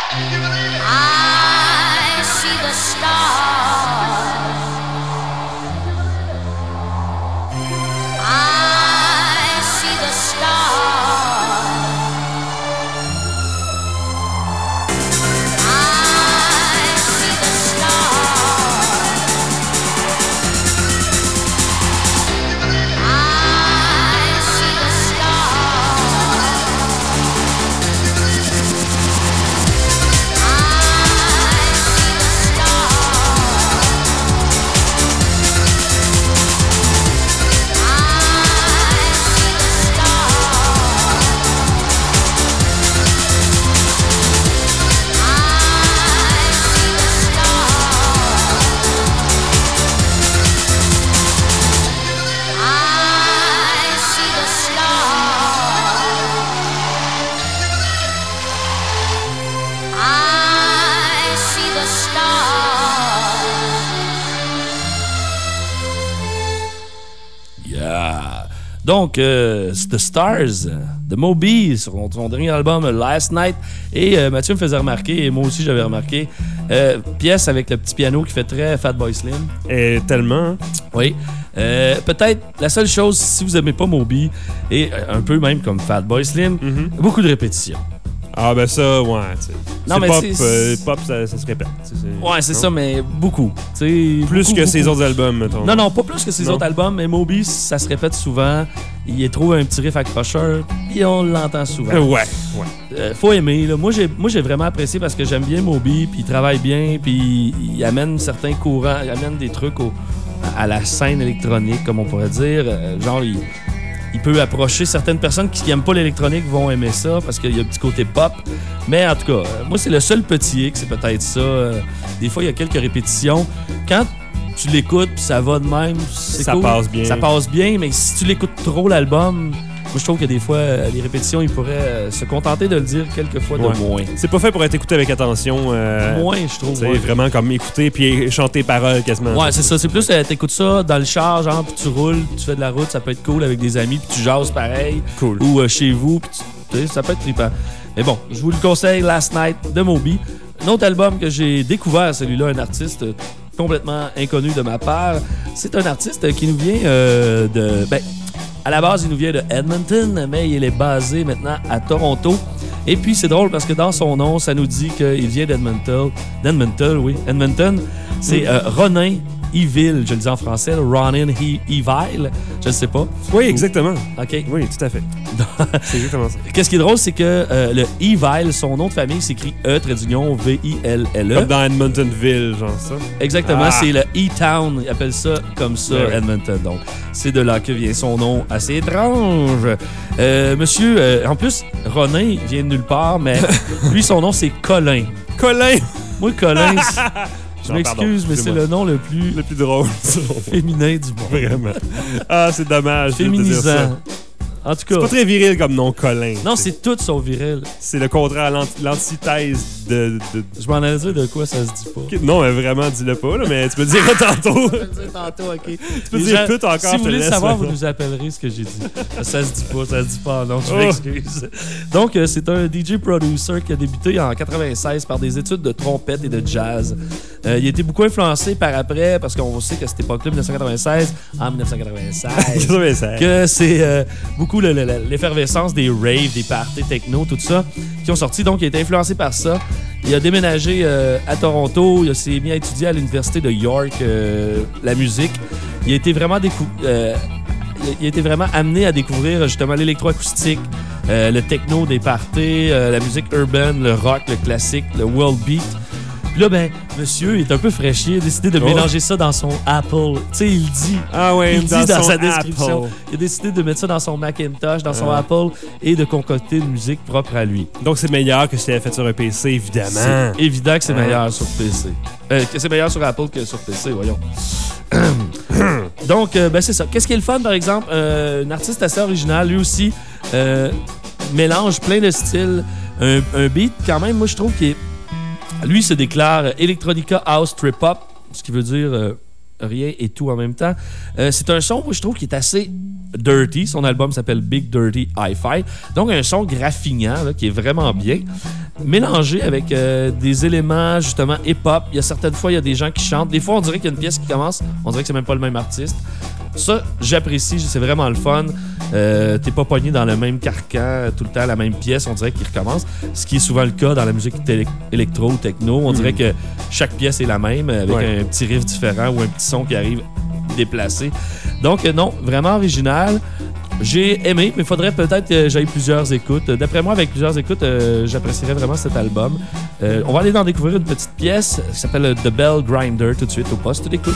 I see the stars. I see the stars. I see the stars. I see the stars. Donc, euh, The Stars de Moby sur son dernier album Last Night. Et euh, Mathieu me faisait remarquer, et moi aussi j'avais remarqué, euh, pièce avec le petit piano qui fait très Fatboy Slim. Et tellement. Oui. Euh, peut-être la seule chose, si vous aimez pas Moby, et euh, un peu même comme Fatboy Slim, mm-hmm. beaucoup de répétitions. Ah ben ça, ouais. T'sais. Non, c'est mais pop, c'est... Euh, pop ça, ça se répète. C'est, c'est... Ouais, c'est non? ça, mais beaucoup. T'sais, plus beaucoup, que beaucoup. ses autres albums, mettons. Non, non, pas plus que ses non. autres albums, mais Moby, ça se répète souvent. Il est trop un petit riff accrocheur, puis on l'entend souvent. Euh, ouais, ouais. Euh, faut aimer. Là. Moi, j'ai, moi, j'ai vraiment apprécié parce que j'aime bien Moby, puis il travaille bien, puis il amène certains courants, il amène des trucs au, à la scène électronique, comme on pourrait dire. Euh, genre, il... Il peut approcher certaines personnes qui n'aiment pas l'électronique vont aimer ça parce qu'il y a un petit côté pop. Mais en tout cas, euh, moi, c'est le seul petit hic, c'est peut-être ça. Euh, des fois, il y a quelques répétitions. Quand tu l'écoutes puis ça va de même, c'est ça cool. passe bien. Ça passe bien, mais si tu l'écoutes trop, l'album... Moi, je trouve que des fois, euh, les répétitions, ils pourraient euh, se contenter de le dire quelques fois ouais. de moins. C'est pas fait pour être écouté avec attention. Euh, moins, je trouve. C'est ouais. vraiment comme écouter puis chanter paroles quasiment. Ouais, c'est ça. C'est plus, euh, t'écoutes ça dans le char, genre, puis tu roules, tu fais de la route, ça peut être cool avec des amis, puis tu jases pareil. Cool. Ou euh, chez vous, puis tu sais, ça peut être trippant. Mais bon, je vous le conseille, Last Night de Moby. Un autre album que j'ai découvert, celui-là, un artiste complètement inconnu de ma part. C'est un artiste qui nous vient euh, de... Ben, à la base, il nous vient de Edmonton, mais il est basé maintenant à Toronto. Et puis, c'est drôle parce que dans son nom, ça nous dit qu'il vient d'Edmonton. D'Edmonton, oui. Edmonton, c'est euh, Ronin Evil, je le dis en français, Ronin Evil, je ne sais pas. Oui, exactement. OK. Oui, tout à fait. C'est exactement ça. Qu'est-ce qui est drôle, c'est que euh, le Evil, son nom de famille s'écrit E, trait d'union, V I L L E. Comme dans Edmontonville, genre ça. Exactement, ah. C'est le E-Town, ils appellent ça comme ça, ouais. Edmonton. Donc, c'est de là que vient son nom assez étrange. Euh, monsieur, euh, en plus, Ronin vient de nulle part, mais lui, son nom, c'est Colin. Colin! Moi, Colin, je non, m'excuse, pardon, mais c'est le nom le plus, le plus drôle, féminin du monde. Vraiment. Ah, c'est dommage. Féminisant. En tout cas. C'est pas très viril comme nom, Colin. Non, t'sais. C'est tout son viril. C'est le contraire, l'anti- l'antithèse de, de. Je m'en allais dire de quoi ça se dit pas. Okay. Non, mais vraiment, dis-le pas, là, mais tu me le diras tantôt. Je peux le dire tantôt, ok. Tu peux Les dire gens, pute encore. Si vous voulez laisse, savoir, maintenant. vous nous appellerez ce que j'ai dit. Ça se dit pas, ça se dit pas. Non, je m'excuse. Oh. Donc, euh, c'est un D J-producer qui a débuté en quatre-vingt-seize par des études de trompette et de jazz. Euh, il a été beaucoup influencé par après, parce qu'on sait qu'à cette époque-là, dix-neuf cent quatre-vingt-seize, en dix-neuf cent quatre-vingt-seize, que c'est euh, beaucoup le, le, l'effervescence des raves, des parties techno, tout ça, qui ont sorti. Donc, il a été influencé par ça. Il a déménagé euh, à Toronto. Il s'est mis à étudier à l'université de York euh, la musique. Il a été vraiment décou- euh, il a été vraiment amené à découvrir justement l'électroacoustique, euh, le techno des parties, euh, la musique urbaine, le rock, le classique, le world beat. Puis là, ben, monsieur est un peu fraîchier, il a décidé de oh. mélanger ça dans son Apple. Tu sais, il dit. Ah ouais, il dit dans, dans sa Apple. description. Il a décidé de mettre ça dans son Macintosh, dans son ah. Apple et de concocter une musique propre à lui. Donc, c'est meilleur que si tu l'avais fait sur un P C, évidemment. C'est évident que c'est ah. meilleur sur P C. Euh, que c'est meilleur sur Apple que sur P C, voyons. Donc, euh, ben, c'est ça. Qu'est-ce qui est le fun, par exemple? Euh, un artiste assez original, lui aussi, euh, mélange plein de styles. Un, un beat, quand même, moi, je trouve qu'il est. Lui se déclare Electronica House Trip Hop, ce qui veut dire euh, rien et tout en même temps. Euh, c'est un son, moi, je trouve, qui est assez dirty. Son album s'appelle Big Dirty Hi-Fi. Donc, un son graffignant, là, qui est vraiment bien. mélangé avec euh, des éléments justement hip-hop. Il y a certaines fois, il y a des gens qui chantent. Des fois, on dirait qu'il y a une pièce qui commence, on dirait que c'est même pas le même artiste. Ça, j'apprécie, c'est vraiment le fun. Euh, t'es pas pogné dans le même carcan tout le temps, la même pièce, on dirait qu'il recommence. Ce qui est souvent le cas dans la musique télé- électro ou techno. On mm. dirait que chaque pièce est la même, avec ouais. un petit riff différent ou un petit son qui arrive déplacé. Donc, euh, non, vraiment original. J'ai aimé, mais il faudrait peut-être que j'aille plusieurs écoutes. D'après moi, avec plusieurs écoutes, euh, j'apprécierais vraiment cet album. Euh, on va aller en découvrir une petite pièce qui s'appelle The Bell Grinder tout de suite au poste d'écoute.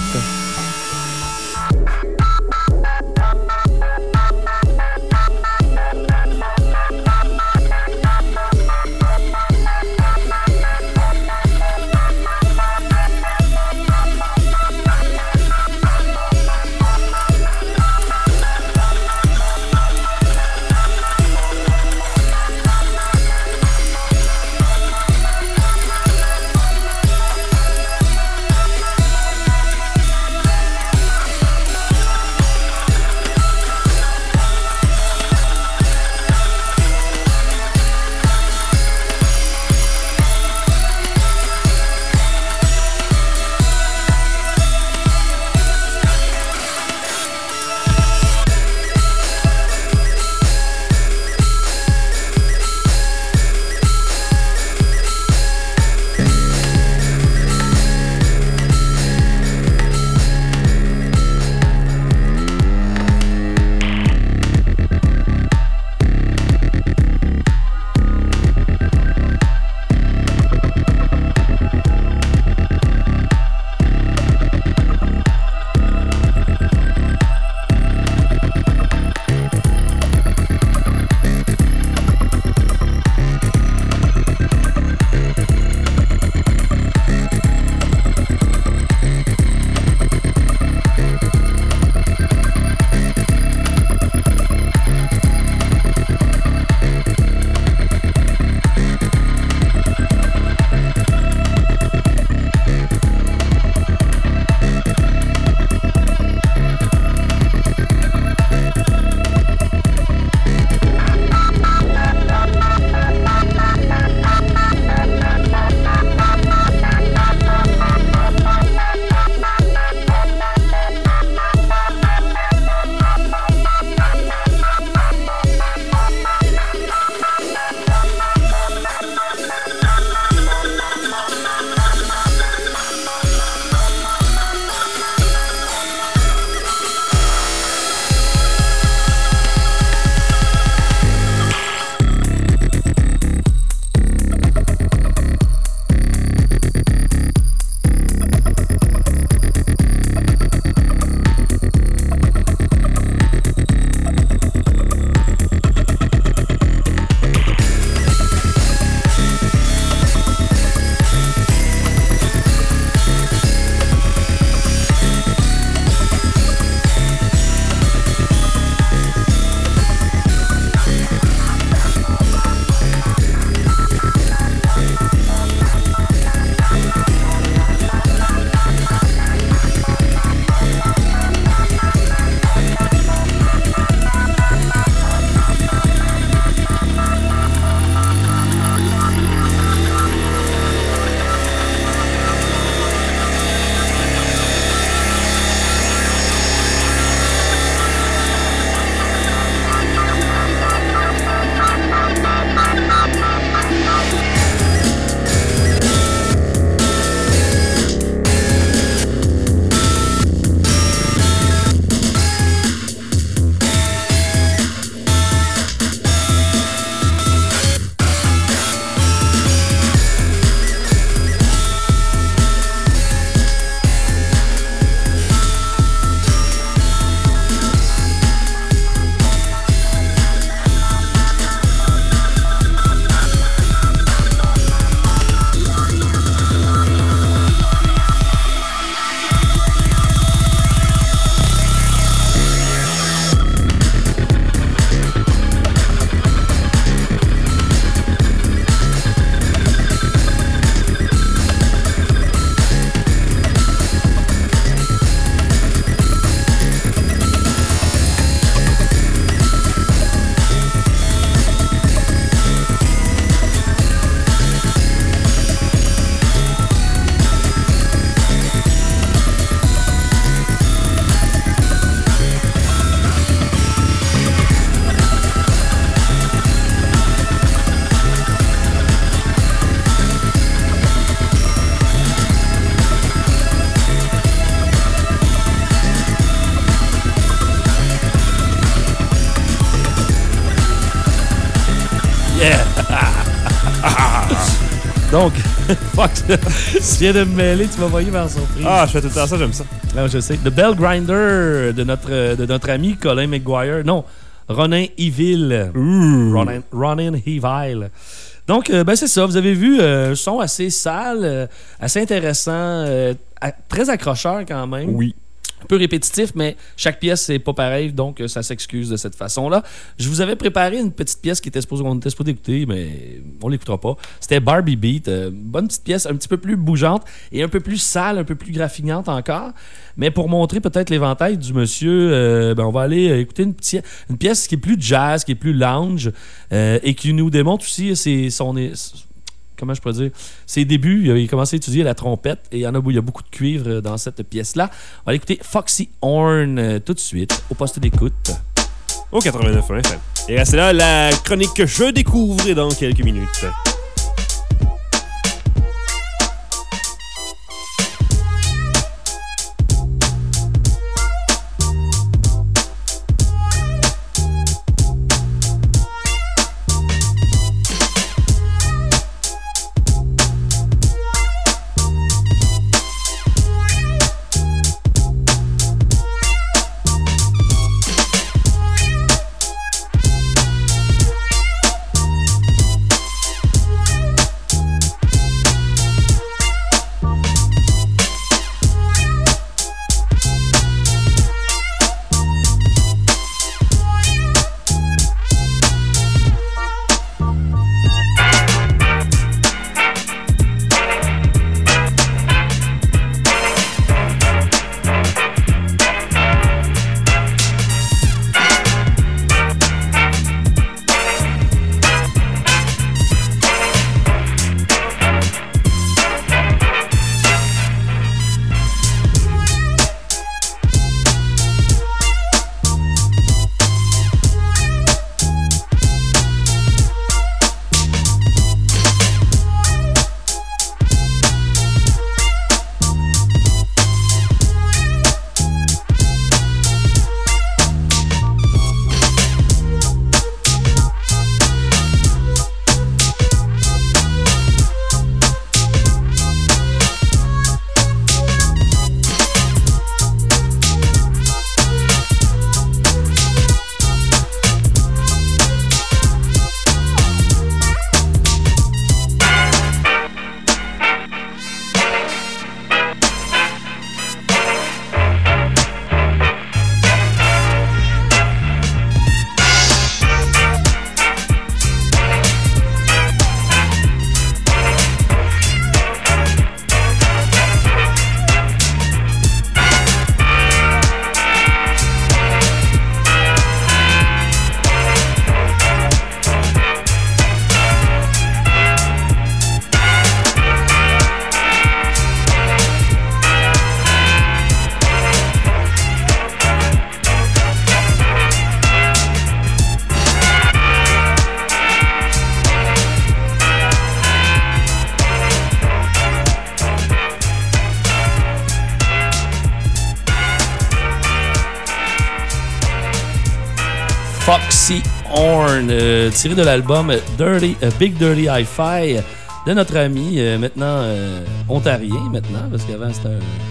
Donc, Fox, tu viens de me mêler, tu m'as voyé vers surprise. Ah, je fais tout le temps ça, j'aime ça. Non, je sais. The Bell Grinder de notre, de notre ami Colin McGuire. Non, Ronan Evil. Ronan, Ronan Evil. Donc, euh, ben c'est ça. Vous avez vu, euh, un son assez sale, euh, assez intéressant, euh, à- très accrocheur quand même. Oui. Un peu répétitif, mais chaque pièce, c'est pas pareil, donc euh, ça s'excuse de cette façon-là. Je vous avais préparé une petite pièce qui était supposée, on était supposé écouter, mais on l'écoutera pas. C'était Barbie Beat. Euh, bonne petite pièce, un petit peu plus bougeante et un peu plus sale, un peu plus graffignante encore. Mais pour montrer peut-être l'éventail du monsieur, euh, ben on va aller euh, écouter une, petite, une pièce qui est plus jazz, qui est plus lounge euh, et qui nous démontre aussi ses, son... Comment je pourrais dire? Ses débuts, il a commencé à étudier la trompette et il y en a, il y a beaucoup de cuivre dans cette pièce-là. On va aller écouter Foxy Horn euh, tout de suite au poste d'écoute. Au quatre-vingt-neuf F M. Et restez là, la chronique que je découvre est dans quelques minutes. Foxy Horn, euh, tiré de l'album Dirty, uh, Big Dirty Hi-Fi de notre ami, euh, maintenant euh, ontarien, maintenant, parce qu'avant c'était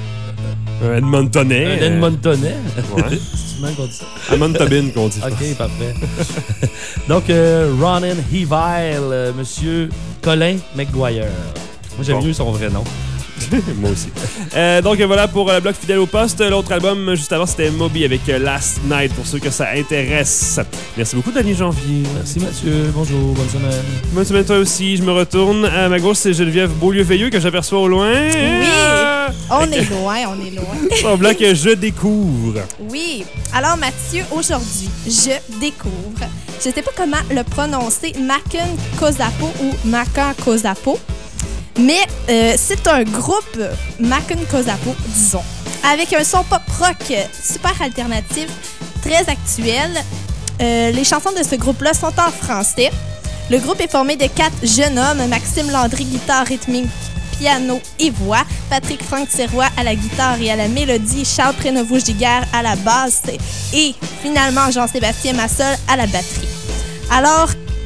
un. Un Edmontonais. Un Edmontonais. Ouais. C'est même qu'on dit ça. À Montabine qu'on dit. Ok, parfait. Donc, euh, Ronan Evil, euh, monsieur Colin McGuire. Moi, j'aime Bon. mieux son vrai nom. Moi aussi. Euh, donc voilà pour le bloc fidèle au poste. L'autre album juste avant c'était Moby avec euh, Last Night pour ceux que ça intéresse. Merci beaucoup Danny Janvier. Merci Mathieu, bonjour, bonne semaine. Bonne semaine toi aussi. Je me retourne. À ma gauche c'est Geneviève Beaulieu-Veilleux que j'aperçois au loin. Oui, Euh, on est loin, on est loin. Son bloc que je découvre. Oui. Alors, Mathieu, aujourd'hui, je découvre. Je ne sais pas comment le prononcer, Makan Kozapo ou Makan Kozapo. Mais euh, c'est un groupe, Makan Kozapo, disons, avec un son pop rock super alternatif, très actuel. Euh, les chansons de ce groupe-là sont en français. Le groupe est formé de quatre jeunes hommes, Maxime Landry, guitare rythmique, piano et voix, Patrick Franck Sirois à la guitare et à la mélodie, Charles Prénovo-Giguère à la basse et finalement Jean-Sébastien Massol à la batterie. Alors,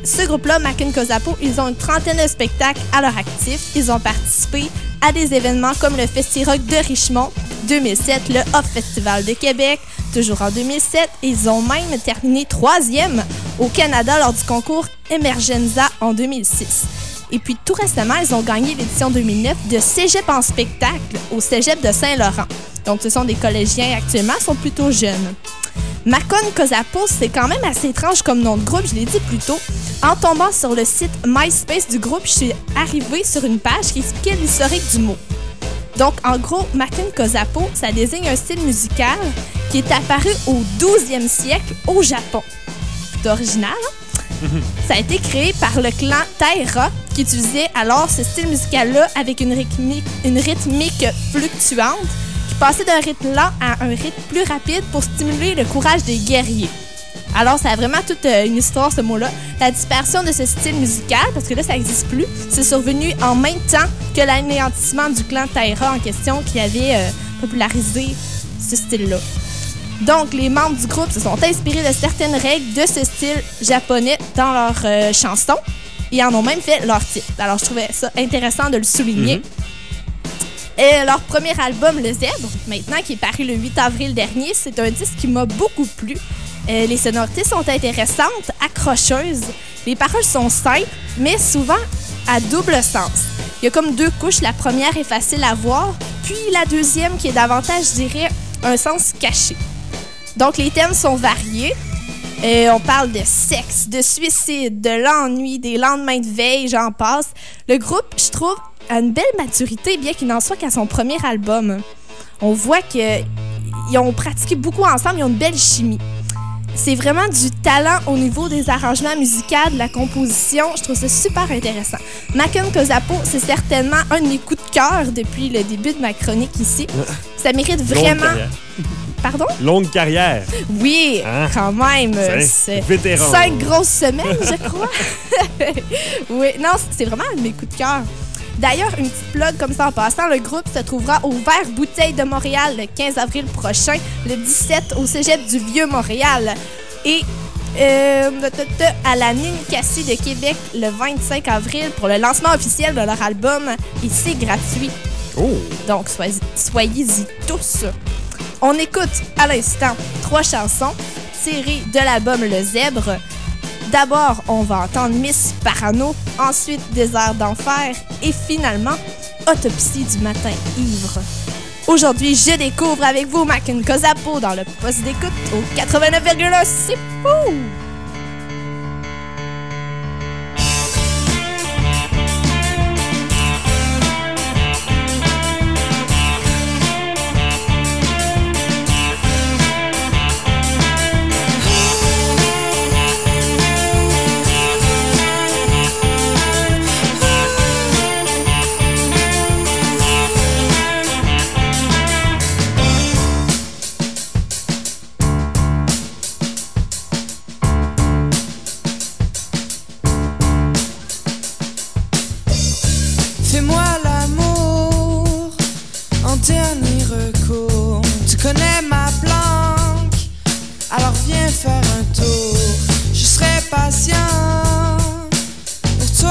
ce groupe-là, Macken Kozapo, ils ont une trentaine de spectacles à leur actif. Ils ont participé à des événements comme le Festi-Rock de Richmond, deux mille sept, le Off Festival de Québec, toujours en deux mille sept. Et ils ont même terminé troisième au Canada lors du concours Emergenza en deux mille six. Et puis, tout récemment, ils ont gagné l'édition deux mille neuf de Cégep en spectacle au Cégep de Saint-Laurent. Donc, ce sont des collégiens actuellement, ils sont plutôt jeunes. Macken Kozapo, c'est quand même assez étrange comme nom de groupe, je l'ai dit plus tôt. En tombant sur le site MySpace du groupe, je suis arrivée sur une page qui expliquait l'historique du mot. Donc, en gros, Macken Kozapo, ça désigne un style musical qui est apparu au douzième siècle au Japon. C'est original, hein? Ça a été créé par le clan Taira, qui utilisait alors ce style musical-là avec une rythmique, une rythmique fluctuante qui passait d'un rythme lent à un rythme plus rapide pour stimuler le courage des guerriers. Alors, ça a vraiment toute une histoire, ce mot-là. La dispersion de ce style musical, parce que là, ça n'existe plus, c'est survenu en même temps que l'anéantissement du clan Taira en question qui avait euh, popularisé ce style-là. Donc, les membres du groupe se sont inspirés de certaines règles de ce style japonais dans leurs euh, chansons et en ont même fait leur titre. Alors, je trouvais ça intéressant de le souligner. Mm-hmm. Et leur premier album, Le Zèbre, maintenant, qui est paru le huit avril dernier, c'est un disque qui m'a beaucoup plu. Euh, les sonorités sont intéressantes, accrocheuses. Les paroles sont simples, mais souvent à double sens. Il y a comme deux couches. La première est facile à voir, puis la deuxième qui est davantage, je dirais, un sens caché. Donc, les thèmes sont variés. Euh, on parle de sexe, de suicide, de l'ennui, des lendemains de veille, j'en passe. Le groupe, je trouve, a une belle maturité, bien qu'il n'en soit qu'à son premier album. On voit qu'ils ont pratiqué beaucoup ensemble, ils ont une belle chimie. C'est vraiment du talent au niveau des arrangements musicaux, de la composition. Je trouve ça super intéressant. Macken Kozapo, c'est certainement un de mes coups de cœur depuis le début de ma chronique ici. Ça mérite vraiment... Pardon? Longue carrière. Oui, hein? Quand même. C'est vétéran. Cinq grosses semaines, je crois. Oui, non, c'est vraiment un de mes coups de cœur. D'ailleurs, une petite plug comme ça en passant, le groupe se trouvera au Vert Bouteille de Montréal le quinze avril prochain, le dix-sept au Cégep du Vieux-Montréal et euh, à la Ninkasi de Québec le vingt-cinq avril pour le lancement officiel de leur album et c'est gratuit. Oh. Donc, soyez, soyez-y tous. On écoute à l'instant trois chansons tirées de l'album Le Zèbre. D'abord, on va entendre Miss Parano, ensuite Désert d'enfer et finalement Autopsie du matin ivre. Aujourd'hui, je découvre avec vous Macken Kozapo dans le poste d'écoute au quatre-vingt-neuf virgule un. C'est fou! Fais-moi l'amour en dernier recours. Tu connais ma planque, alors viens faire un tour. Je serai patient pour toi.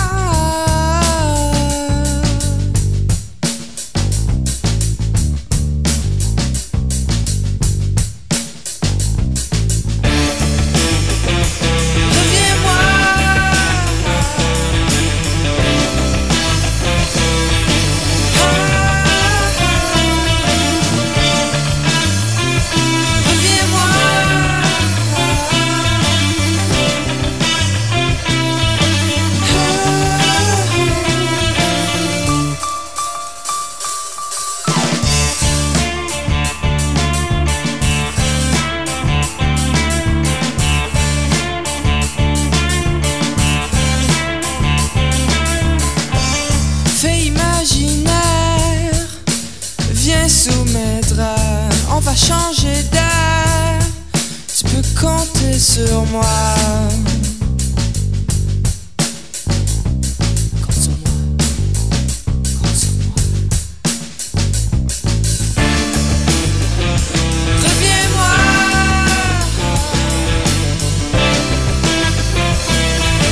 On va changer d'air, tu peux compter sur moi. Compte sur moi, compte sur moi. Reviens-moi.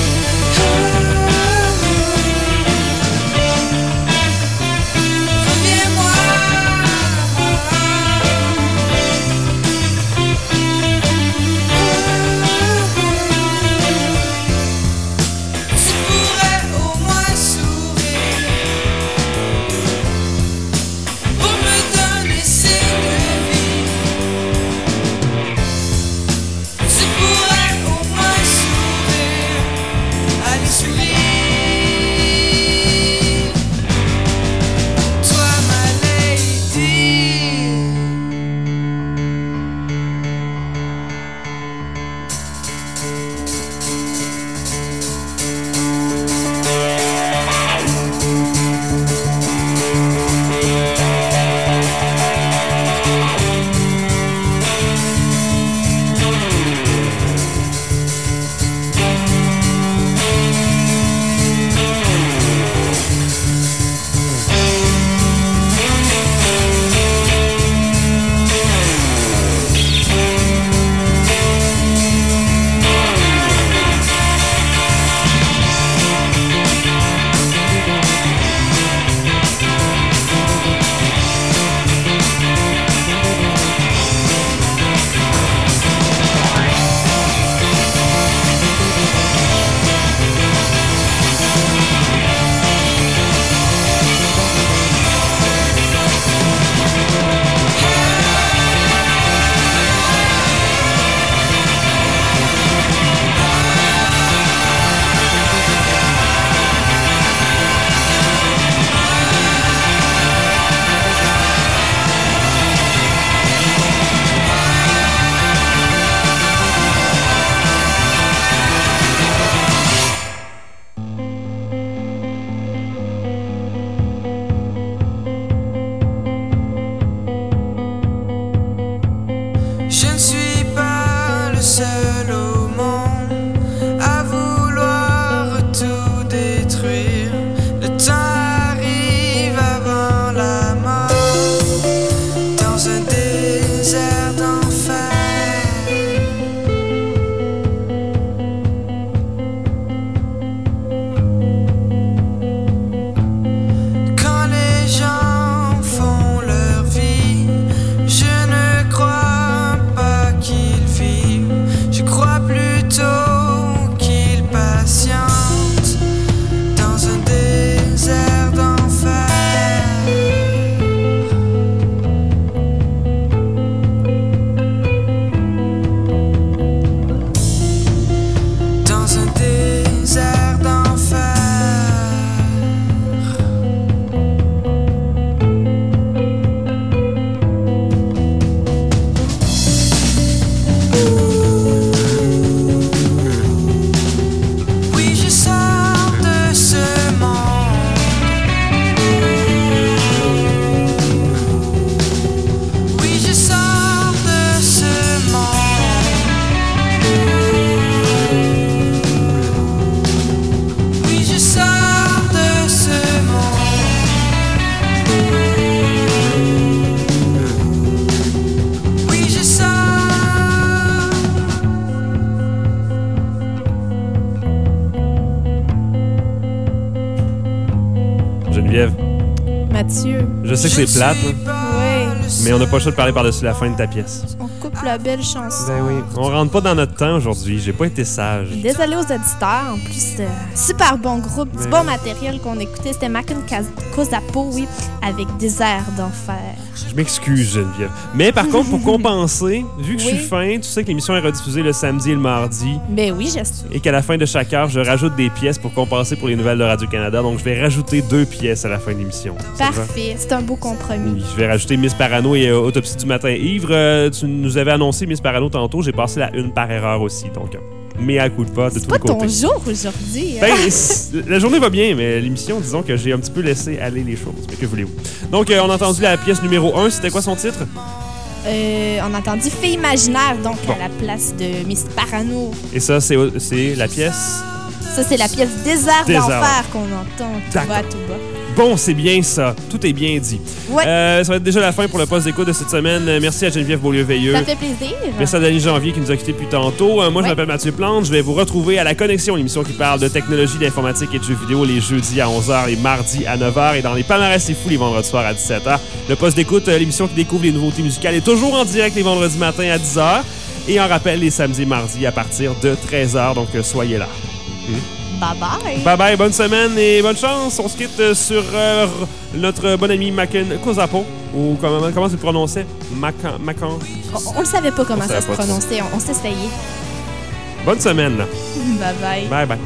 Mathieu. Je sais que c'est plate, hein, Oui. mais on n'a pas le choix de parler par-dessus la fin de ta pièce. On coupe la belle chanson. Ben oui. On rentre pas dans notre temps aujourd'hui. J'ai pas été sage. Désolé aux auditeurs. En plus, euh, super bon groupe, du Mais- bon matériel qu'on écoutait. C'était Macon Kozapo, oui, avec Désert d'enfer. Je m'excuse, Geneviève. Mais par contre, pour compenser, vu que je Oui. suis fin, tu sais que l'émission est rediffusée le samedi et le mardi. Ben oui, je suis. Et qu'à la fin de chaque heure, je rajoute des pièces pour compenser pour les nouvelles de Radio-Canada. Donc, je vais rajouter deux pièces à la fin de l'émission. Ça te va? Parfait. C'est un beau compromis. Oui, je vais rajouter Miss Parano et euh, Autopsie du matin. Ivre, euh, tu nous avais annoncé Miss Parano tantôt. J'ai passé la une par erreur aussi. Donc, euh, mais à coup de pas de tous C'est pas les côtés. ton jour aujourd'hui. hein? Ben, c- la journée va bien, mais l'émission, disons que j'ai un petit peu laissé aller les choses. Mais que voulez-vous? Donc, euh, on a entendu la pièce numéro un. C'était quoi son titre? Euh, on a entendu Fille imaginaire, donc Bon. à la place de Miss Parano. Et ça, c'est c'est la pièce. Ça, c'est la pièce Désert Désert. d'enfer qu'on entend tout D'accord. bas, tout bas. Bon, c'est bien ça. Tout est bien dit. Ouais. Euh, ça va être déjà la fin pour le poste d'écoute de cette semaine. Euh, Merci à Geneviève Beaulieu-Veilleux. Ça fait plaisir. Merci à Danny Janvier qui nous a quittés depuis tantôt. Euh, moi, je Ouais. m'appelle Mathieu Plante. Je vais vous retrouver à La Connexion, l'émission qui parle de technologie, d'informatique et de jeux vidéo les jeudis à onze heures et mardis à neuf heures et dans les palmarès c'est fou les vendredis soirs à dix-sept heures. Le poste d'écoute, euh, l'émission qui découvre les nouveautés musicales, est toujours en direct les vendredis matins à dix heures et en rappel les samedis et mardis à partir de treize heures. Donc, euh, soyez là. Hmm. Bye bye. Bye bye, bonne semaine et bonne chance. On se quitte euh, sur euh, notre bon ami Macon Kozapo. Ou comment, comment tu le prononçais? Macan. Macan. On, on le savait pas comment On ça savait se pas. prononçait. On, on s'essayait. Bonne semaine. Bye bye. Bye bye.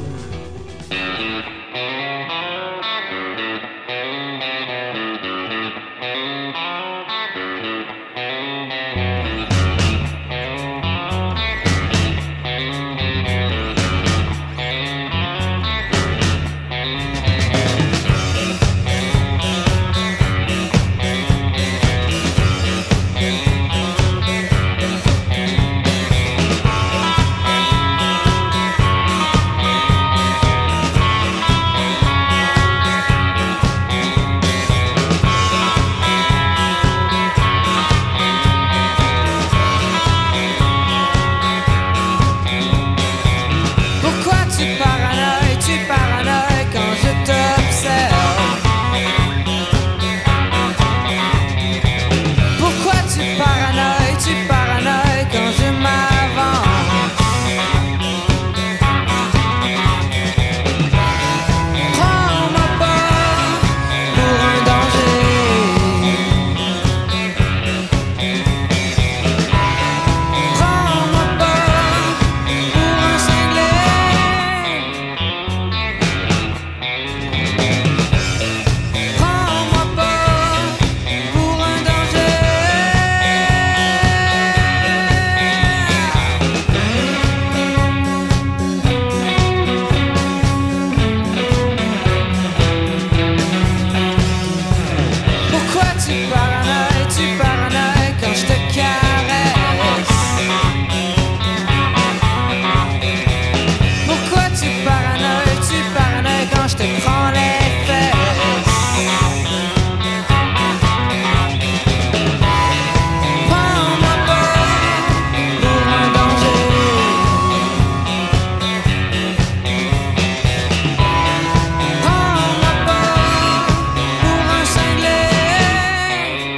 Pourquoi tu paranoïes, tu paranoïes quand je t'observe? Pourquoi tu paranoïes, tu paranoïes quand je m'avance? Prends-moi pas pour un danger. Prends-moi pas pour un cinglé. Prends-moi pas pour un danger. Pourquoi tu paranoïes, tu paranoïes quand je te caresse? Pourquoi tu paranoïes, tu paranoïes quand je te prends les fesses? Prends-moi pas pour un danger. Prends-moi pas pour un cinglé.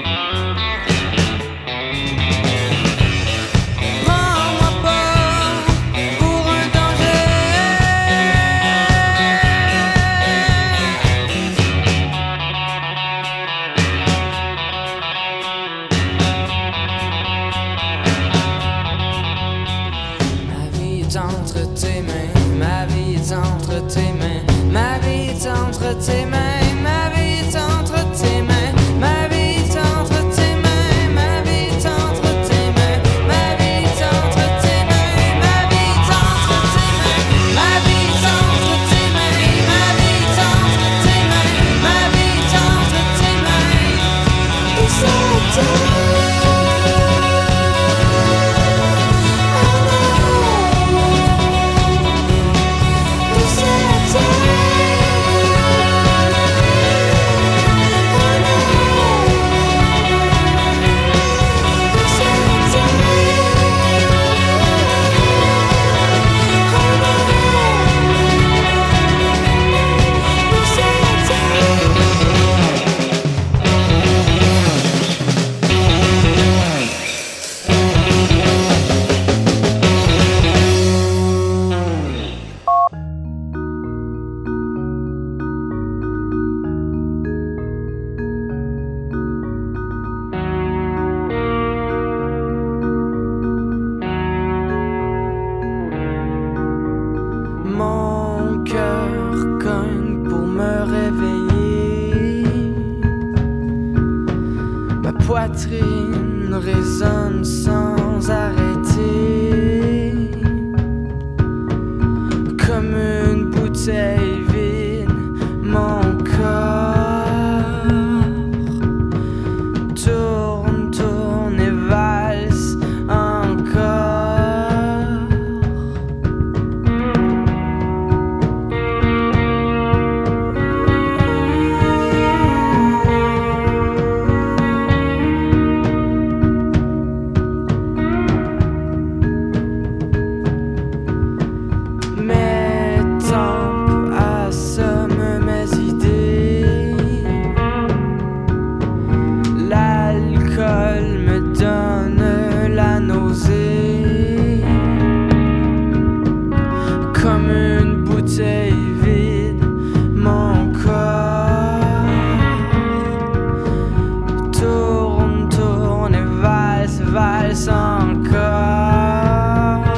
poitrine résonne sans arrêter, comme une bouteille vide, mon corps tourne, tourne et valse encore. Mes tempes assomment mes idées. L'alcool me donne la nausée, comme une bouteille vide, mon corps tourne, tourne et valse, valse encore.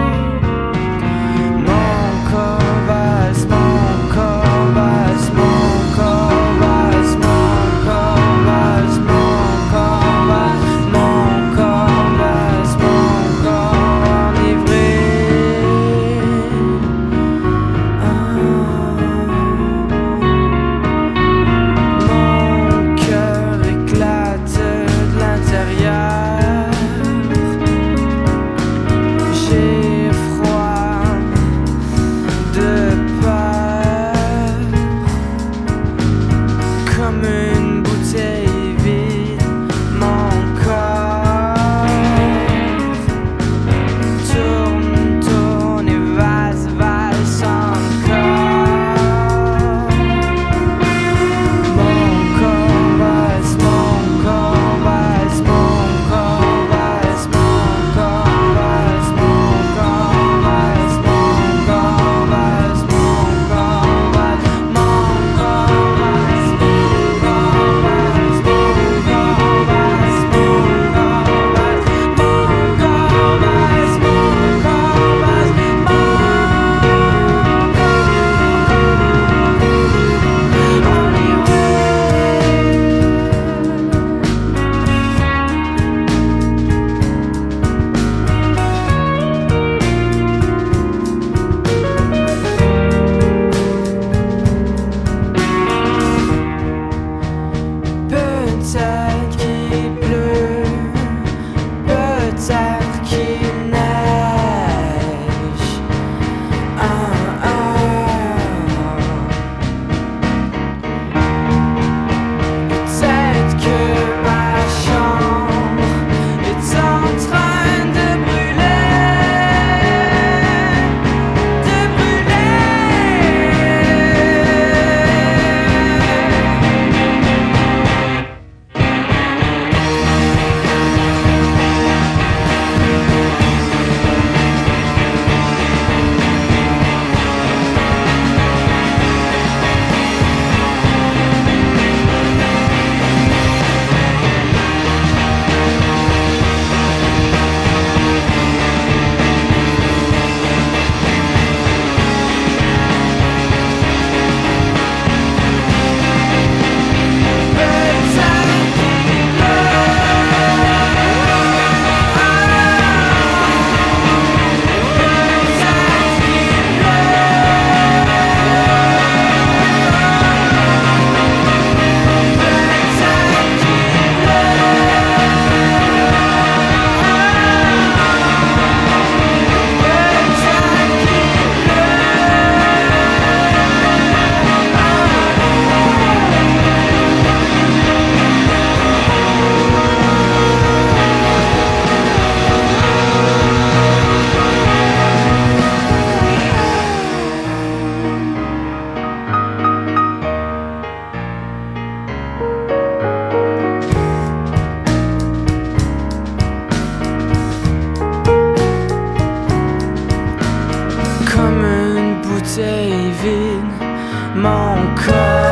Mon corps valse, mon corps valse, mon corps valse, mon corps valse, mon corps valse, mon corps valse, mon corps enivré. Mon cœur éclate de l'intérieur. J'ai froid de peur, comme une bouteille vide, mon corps tourne, tourne et valse, valse encore. Mon corps valse, mon corps valse, mon corps valse, mon corps valse, mon corps valse, mon corps valse, mon corps valse, mon corps valse, mon corps valse, mon corps valse, mon corps valse, mon corps valse, peut-être qu'il pleut, peut-être qu'il neige. Ah, ah. Peut-être que ma chambre est en train de brûler, de comme une bouteille vide, mon corps